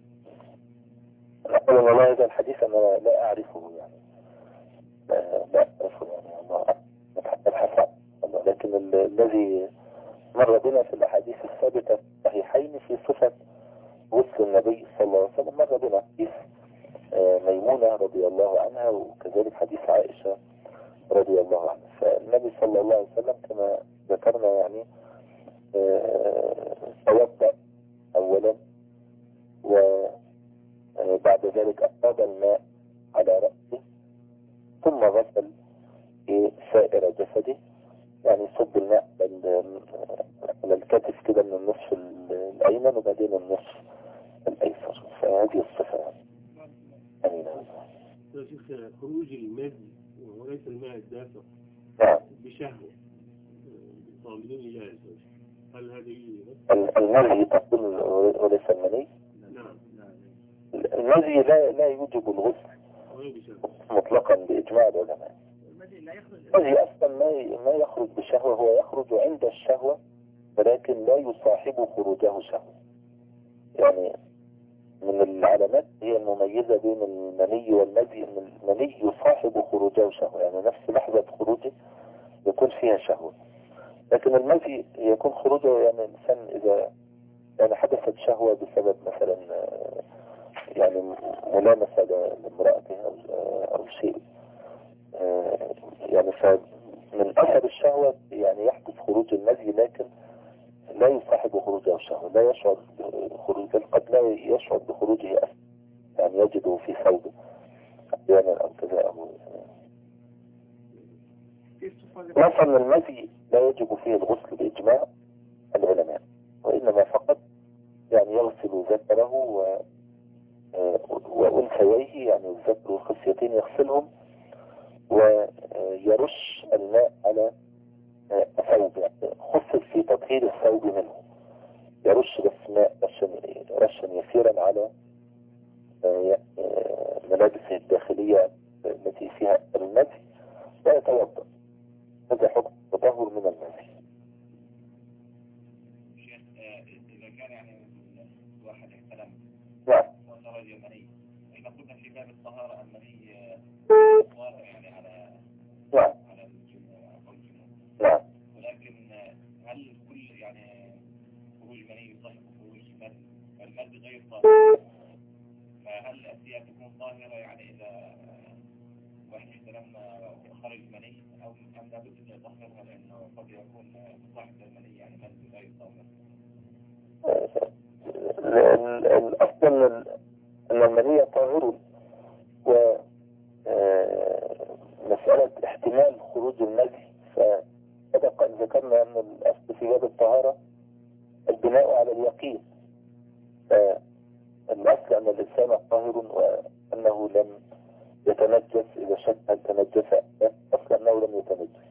والله هذا الحديث أنا لا أعرفه، يعني لا أعرفه، يعني الله أبحث عنه. لكن الذي مر بنا في الأحاديث الثابتة في الصحيحين في صفة غسل النبي صلى الله عليه وسلم، مر بنا حديث ميمونة رضي الله عنها، وكذلك حديث عائشة رضي الله عنها. فالنبي صلى الله عليه وسلم كما ذكرنا يعني توضأ أولا، وبعد ذلك أفاض الماء على رأسه، ثم غسل سائر جسده، يعني صب الماء على الكتف كده من النصف الأيمن وبعدين النصف الأيسر. فهذه الصفة. أمين. يا شيخ، خروج المذي وليس الماء الدافئ بشهوة بدون إيلاج، هل هذه المذي تقول وليس المني؟ نعم. المذي لا يوجب الغسل مطلقا بإجماع العلماء. المذي أصلا ما يخرج بشهوة، هو يخرج عند الشهوة ولكن لا يصاحب خروجه شهوة. يعني من العلامات هي المميزة بين المني والمذي ان المني يصاحب خروجه شهوة، يعني نفس لحظة خروجه يكون فيها شهوة. لكن المذي يكون خروجه يعني الإنسان إذا يعني حدثت شهوة بسبب مثلا يعني ملامسة لامرأته أو شيء، يعني فمن أثر الشهوة يعني يحدث خروج المذي، لكن لا يصاحب خروجه الشهوة، لا يشعر بخروجه، قد لا يشعر بخروجه أصلا، يعني يجده في ثوبه أحيانا أو كذا أو مثلا. المذي لا يجب فيه الغسل بإجماع العلماء، وإنما فقط يعني يغسل ذكره وأنثييه، يعني الذكر والخصيتين يغسلهم ويرش الماء على الثوب، يعني خصص في تطهير الثوب منه، يرش بس ماء رشا يسيرا على ملابسه الداخلية التي فيها المذي ويتوضأ. هذا حكم تطهر من المذي. شيخ، إذا كان يعني واحد احتلم نعم وخرج المني، إذا قلنا في باب الطهارة المني واضح يعني على الجنوب، نعم. ولكن هل كل يعني خروج مني يصح خروج المد غير طاهر؟ فهل الأشياء تكون طاهرة يعني إذا واحد احتلم وخرج مني، أو أم لابد أن يطهرها لأنه قد يكون صاحب المني يعني مد غير طاهر؟ الأصل أن المني طاهر، خروج المزي فسبق أن ذكرنا أن الأصل في باب الطهارة البناء على اليقين. فالأصل أن الإنسان طاهر وأنه لم يتنجس، إذا شك هل تنجس أصل أنه لم يتنجس.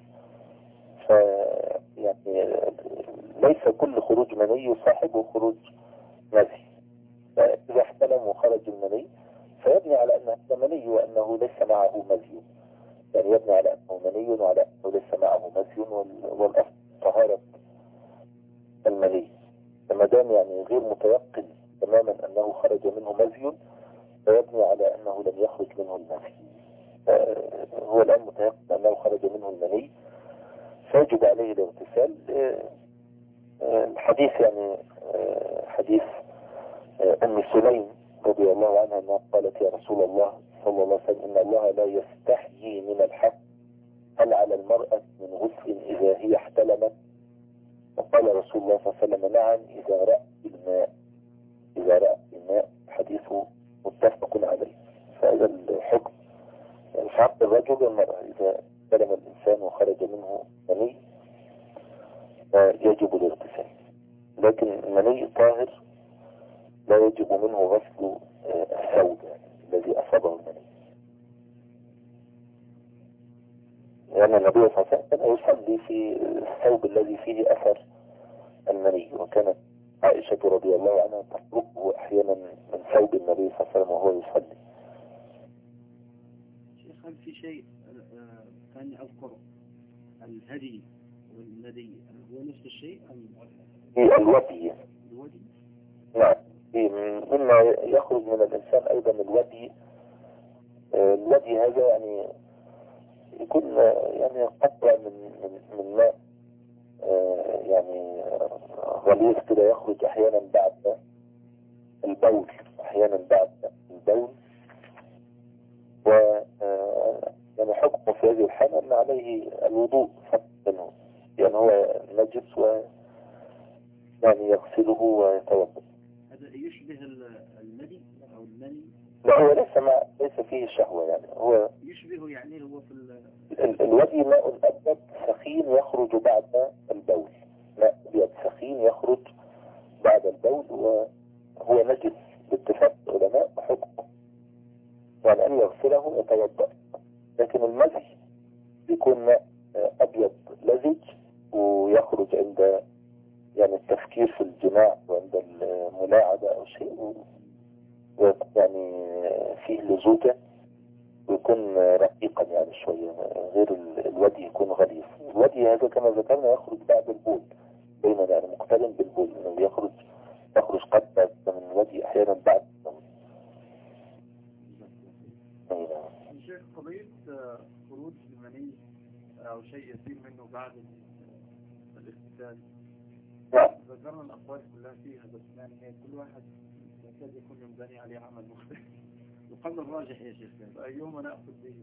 يعني ليس كل خروج مني يصاحبه خروج مزي. فإذا احتلم وخرج المني فيبني على أنه مني وأنه ليس معه مزي، يعني يبني على أنه مني وعلى أنه ليس معه مزي، والأصل طهارة المني. فما دام يعني غير متيقن تماما أنه خرج منه مزي فيبني على أنه لم يخرج منه المزي. هو الآن متيقن أنه خرج منه المني فيجب عليه الاغتسال. الحديث يعني حديث أم سليم رضي الله عنها أنها قالت يا رسول الله صلى الله عليه وسلم إن الله لا يستحيي من الحق، هل على المرأة من غسل إذا هي احتلمت؟ وقال رسول الله صلى الله عليه وسلم نعم إذا رأت الماء. حديث متفق عليه. فهذا الحكم يعني في حق الرجل والمرأة، إذا احتلم الإنسان وخرج منه مني يجب الاغتسال، لكن المني طاهر لا يجب منه غسل الثوب الذي أصابه المني. يعني النبي صلى الله عليه وسلم كان يصلي في الثوب الذي فيه أثر المني، وكانت عائشة رضي الله عنها تطلقه أحيانا من ثوب النبي صلى الله عليه وسلم وهو يصلي. شيخ هل في شيء كان أذكره الهدي والندي هو نفس الشيء أم في الودي؟ نعم، مما يخرج من الإنسان أيضا الودي. الودي هذا يعني يكون يعني قطرة من ماء يعني غليظ كده، يخرج أحيانا بعد البول و يعني حكمه في هذه الحالة أن عليه الوضوء فقط منه، يعني هو نجس يعني يغسله ويتوضأ. هذا يشبه المدي أو المني؟ لا، هو ليس فيه شهوة، يعني هو يشبه، يعني هو في الودي ماء أبيض سخين يخرج بعد البول، ماء أبيض سخين يخرج بعد البول، وهو نجس باتفاق العلماء وحكمه يعني أن يغسله ويتوضأ. لكن المزي يكون ماء أبيض لزج ويخرج عند يعني التفكير في الجماع وعند الملاعبة أو شيء، يعني فيه لزوجة ويكون رقيقا يعني شوية، غير الودي يكون غليظ. الودي هذا كما ذكرنا يخرج بعد البول، بينما يعني مقترن بالبول، انه يخرج قد من الودي احيانا بعد البول. شيخ قضية خروج المني او شيء يصير منه بعد الاغتسال، ذكرنا الاقوال كلها فيها، بس يعني كل واحد يكاد يكون ينبني عليه عمل مختلف. وقبل الراجح يا شيخ أيهما نأخذ به؟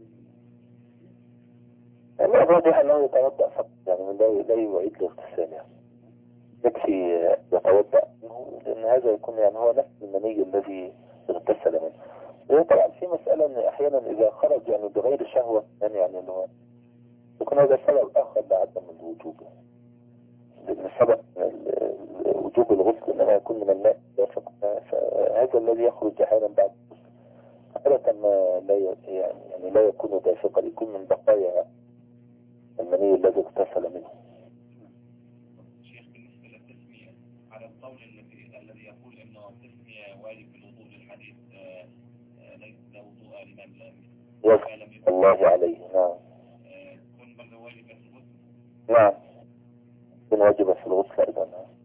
الراجح أنه يتوضأ فقط، يعني لا يعيد الاغتسال، يعني يكفي يتوضأ منه، لأن هذا يكون يعني هو نفس المني الذي اغتسل منه. وطبعا في مسألة أن أحيانا إذا خرج يعني بغير شهوة يعني اللي هو يكون هذا سبب آخر لعدم الوجوب، لأن سبب وجوب الغسل إنما يكون من الماء دافق، فهذا الذي يخرج أحيانا بعد عادة ما لا يكون دافقا، يكون من بقايا المني الذي اغتسل منه. شيخ بالنسبة للتسمية على القول الذي يقول انه التسمية واجب في الوضوء للحديث ليس وضوء لمن لم يكن الله عليه. نعم، تكون برضه واجبة في الغسل. نعم، تكون واجبة في الغسل أيضا.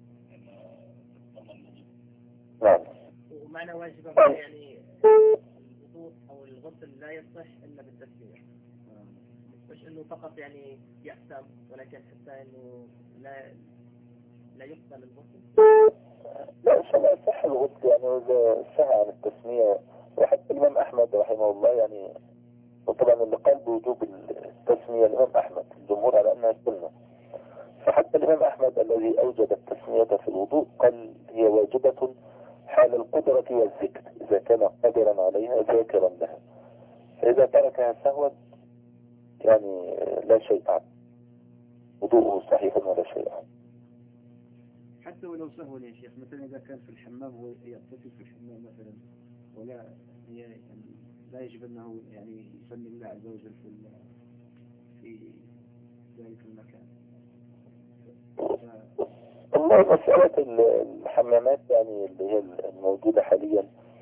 نعم، ومعنى واجبة يعني الوضوء أو الغسل لا يصح إلا بالتسمية، مش إنه فقط يعني يأثم، ولكن حتى إنه لا يقبل الغسل. لا، إن شاء الله يصح الغسل يعني إذا سهى عن التسمية. وحتى الإمام أحمد رحمه الله يعني، وطبعا اللي قال بوجوب التسمية الإمام أحمد، الجمهور على أنها سنة. فحتى الإمام أحمد الذي أوجد التسمية في الوضوء قال هي واجبة حال القدرة والذكر، إذا كان قادرا عليها ذاكرا لها. فإذا تركها سهوا يعني لا شيء عنه، وضوءه صحيح ولا شيء عنه. حتى ولو سهل يا شيخ، مثلا إذا كان في الحمام هو يغتسل في الحمام مثلا، ولا يعني لا يجب أنه يعني يسمي الله عز وجل في ذلك المكان. والله مسألة الحمامات يعني اللي هي الموجودة حاليا،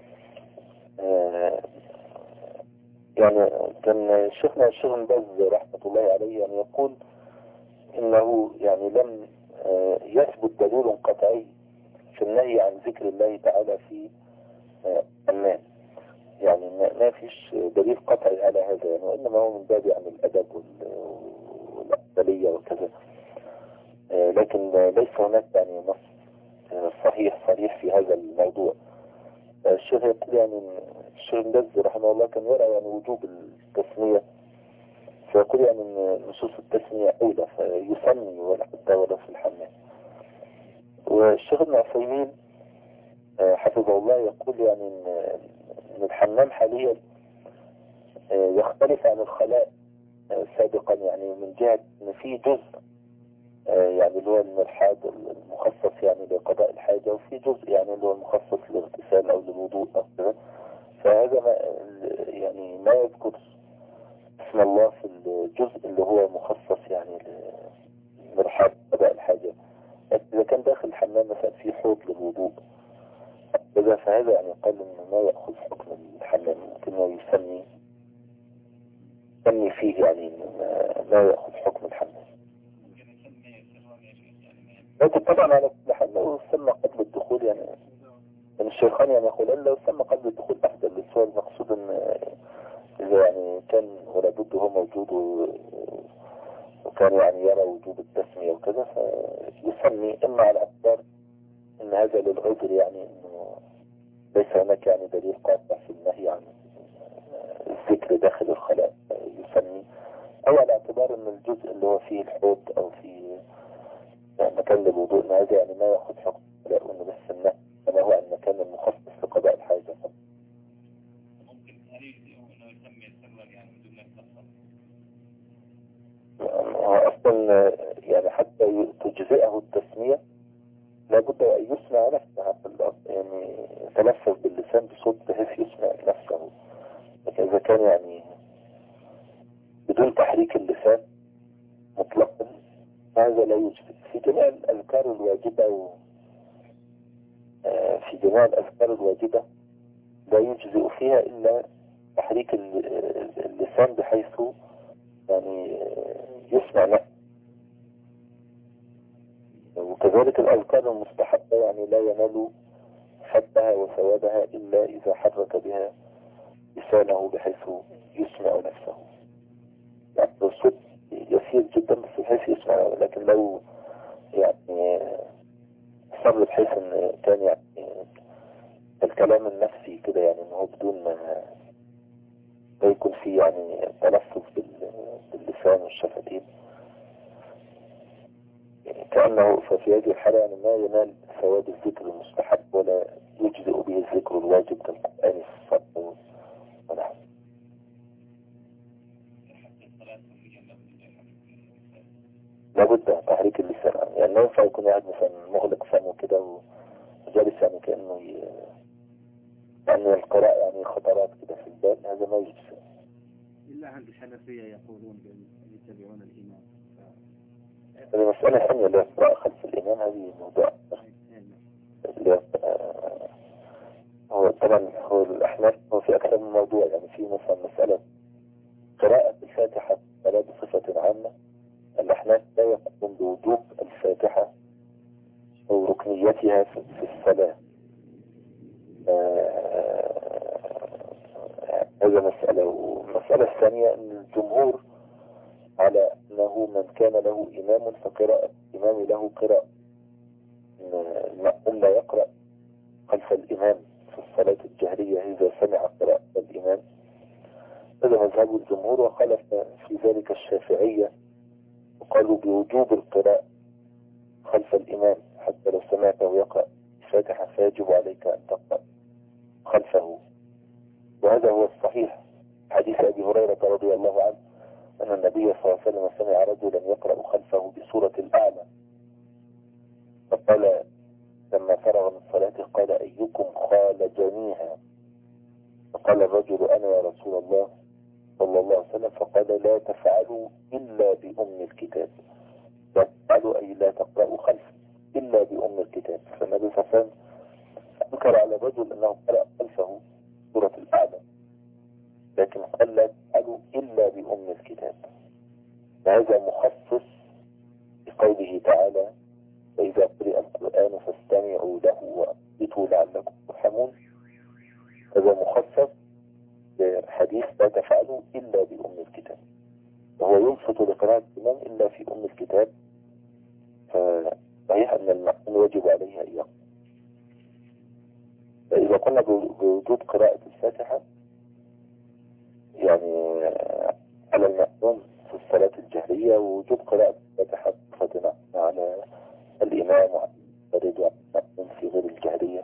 يعني كان شيخنا الشيخ باز رحمة الله عليه يعني يقول إنه يعني لم يثبت دليل قطعي في النهي عن ذكر الله تعالى في الحمام، يعني ما فيش دليل قطعي على هذا يعني، وإنما هو من باب يعني الأدب والأفضلية وكذا، لكن ليس هناك يعني نص صريح في هذا الموضوع. الشيخ يقول يعني الشيخ باز رحمه الله كان يرى يعني وجوب التسمية، فيقول يعني ان نصوص التسمية أولى فيسمي ولا حتى ولا في الحمام. والشيخ ابن عثيمين حفظه الله يقول يعني ان الحمام حاليا يختلف عن الخلاء سابقا، يعني من جهة ان في جزء يعني اللي هو المرحاض المخصص يعني لقضاء الحاجة، وفي جزء يعني اللي هو المخصص للاغتسال او للوضوء او كذا، فهذا ما يعني ما يذكر اسم الله في الجزء اللي هو مخصص يعني لمرحاض قضاء الحاجة. إذا كان داخل الحمام مثلا في حوض للوضوء إذا فهذا يعني قال إنه ما يأخذ حكم الحمام، ممكن يسمي فيه يعني ما يأخذ حكم الحمام. لكن طبعا على كل حال لو سمى قبل الدخول يعني الشيخان يعني يقولون لو سمى قبل الدخول أفضل، بس هو المقصود إن إذا يعني كان ولا بد هو موجود وكان يعني يرى وجوب التسمية وكذا فيسمي، إما على اعتبار إن هذا للعذر يعني إنه ليس هناك يعني دليل قاطع في النهي عن الذكر داخل الخلاء يسمي، أو على اعتبار إن الجزء اللي هو فيه الحوض أو في مكان للوضوء إن هذا يعني ما يأخذ حكم الخلاء، وإنه بس النهي كما هو المكان المخصص لقضاء الحاجة. ممكن هل إنه يسمي السر يعني بدون ما هو أصلا يعني حتى تجزئه التسمية لابد أن يسمع نفسه، يعني يتلفظ باللسان بصوت بحيث يسمع نفسه، لكن إذا كان يعني بدون تحريك اللسان مطلقا هذا لا يوجد في جميع الأذكار الواجبة في جميع الأذكار الواجبة لا يجزئ فيها إلا تحريك اللسان بحيث يعني يسمع نفسه. وكذلك الأذكار المستحبة يعني لا ينال حبها وثوابها إلا إذا حرك بها لسانه بحيث يسمع نفسه، يعني الصوت يسير جدا بس بحيث يسمع، لكن لو يعني صار بحيث ان كان يعني الكلام النفسي كده يعني انه بدون ما يكون فيه يعني تلفظ باللسان والشفتين كأنه ففي هذه الحالة يعني ما ينال ثواب الذكر المستحب ولا يجزئ به الذكر الواجب كالقرآن في الصلاة ونحو. لابد تحريك اللسان، يعني لا ينفع يكون قاعد مثلا مغلق فمه كده وجالس يعني كأنه يعني القراءة يعني خطرات كده في البال، هذا ما يجوز. إلا عند الحنفية يقولون يتبعون الإمام. هذه مسألة ثانية، لا القراءة خلف الإمام هذه موضوع هو طبعا هو الأحناف هو في أكثر من موضوع، يعني في مثلا مسألة قراءة الفاتحة ولا بصفة عامة، الأحناف لا يقوم بوجوب الفاتحة أو ركنيتها في الصلاة. هذا مسألة. والمسألة الثانية أن الجمهور على أنه من كان له إمام فقراءة الإمام له قراءة، المأموم لا يقرأ خلف الإمام في الصلاة الجهرية إذا سمع قراءة الإمام. هذا مذهب الجمهور، وخالف في ذلك الشافعية وقالوا بوجوب القراءة خلف الإمام حتى لو سمعته يقرأ الفاتحة فيجب عليك أن تقرأ خلفه. وهذا هو الصحيح، حديث أبي هريرة رضي الله عنه أن النبي صلى الله عليه وسلم سمع رجلا يقرأ خلفه بسورة الأعلى، فقال لما فرغ من صلاته قال أيكم خالجنيها؟ فقال الرجل أنا يا رسول الله صلى الله عليه وسلم. فقال لا تفعلوا إلا بأم الكتاب، لا تفعلوا أي لا تقرأوا خلفه إلا بأم الكتاب. فالنبي صلى الله عليه وسلم أنكر على الرجل أنه قرأ خلفه سورة الأعلى، لكن قال لا تفعلوا إلا بأم الكتاب. وهذا مخصص بقوله تعالى وإذا قرئ القرآن فاستمعوا له وأنصتوا لعلكم ترحمون. هذا مخصص بحديث لا تفعلوا إلا بأم الكتاب، وهو ينصت لقراءة الإمام إلا في أم الكتاب، فصحيح أن المأموم يجب عليه أن يقرأ. فإذا قلنا بوجوب قراءة الفاتحة يعني على المأموم في الصلاة الجهرية، ووجوب قراءة الفاتحة بصفة على الإمام وعلى المنفرد وعلى المأموم في غير الجهرية.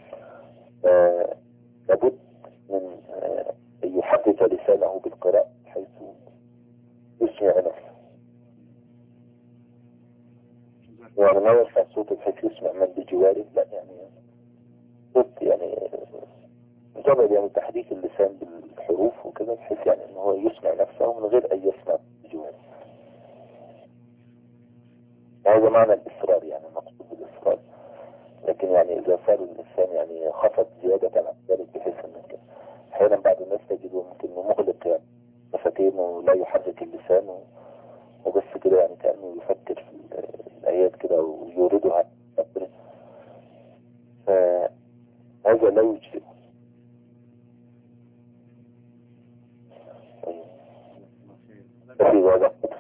لابد من أن يحدث لسانه بالقراءة حيث يسمع نفسه، يعني ما يرفع صوته بحيث يسمع من بجواره، لا يعني صوت يعني مجرد يعني تحريك اللسان بالحروف وكذا بحيث يعني انه هو يسمع نفسه من غير ان يسمع بجواره. هذا معنى الإصرار، يعني المقصود بالإصرار. لكن يعني إذا صار الإنسان يعني خفض زيادة عن ذلك بحيث أنك أحيانا بعض الناس تجده ممكن مغلق يعني مفاتين ولا يحرك اللسان وبس كده، يعني كأنه يفكر في الآيات كده ويوردها. فهذا لا يجزئ. وفي ذلك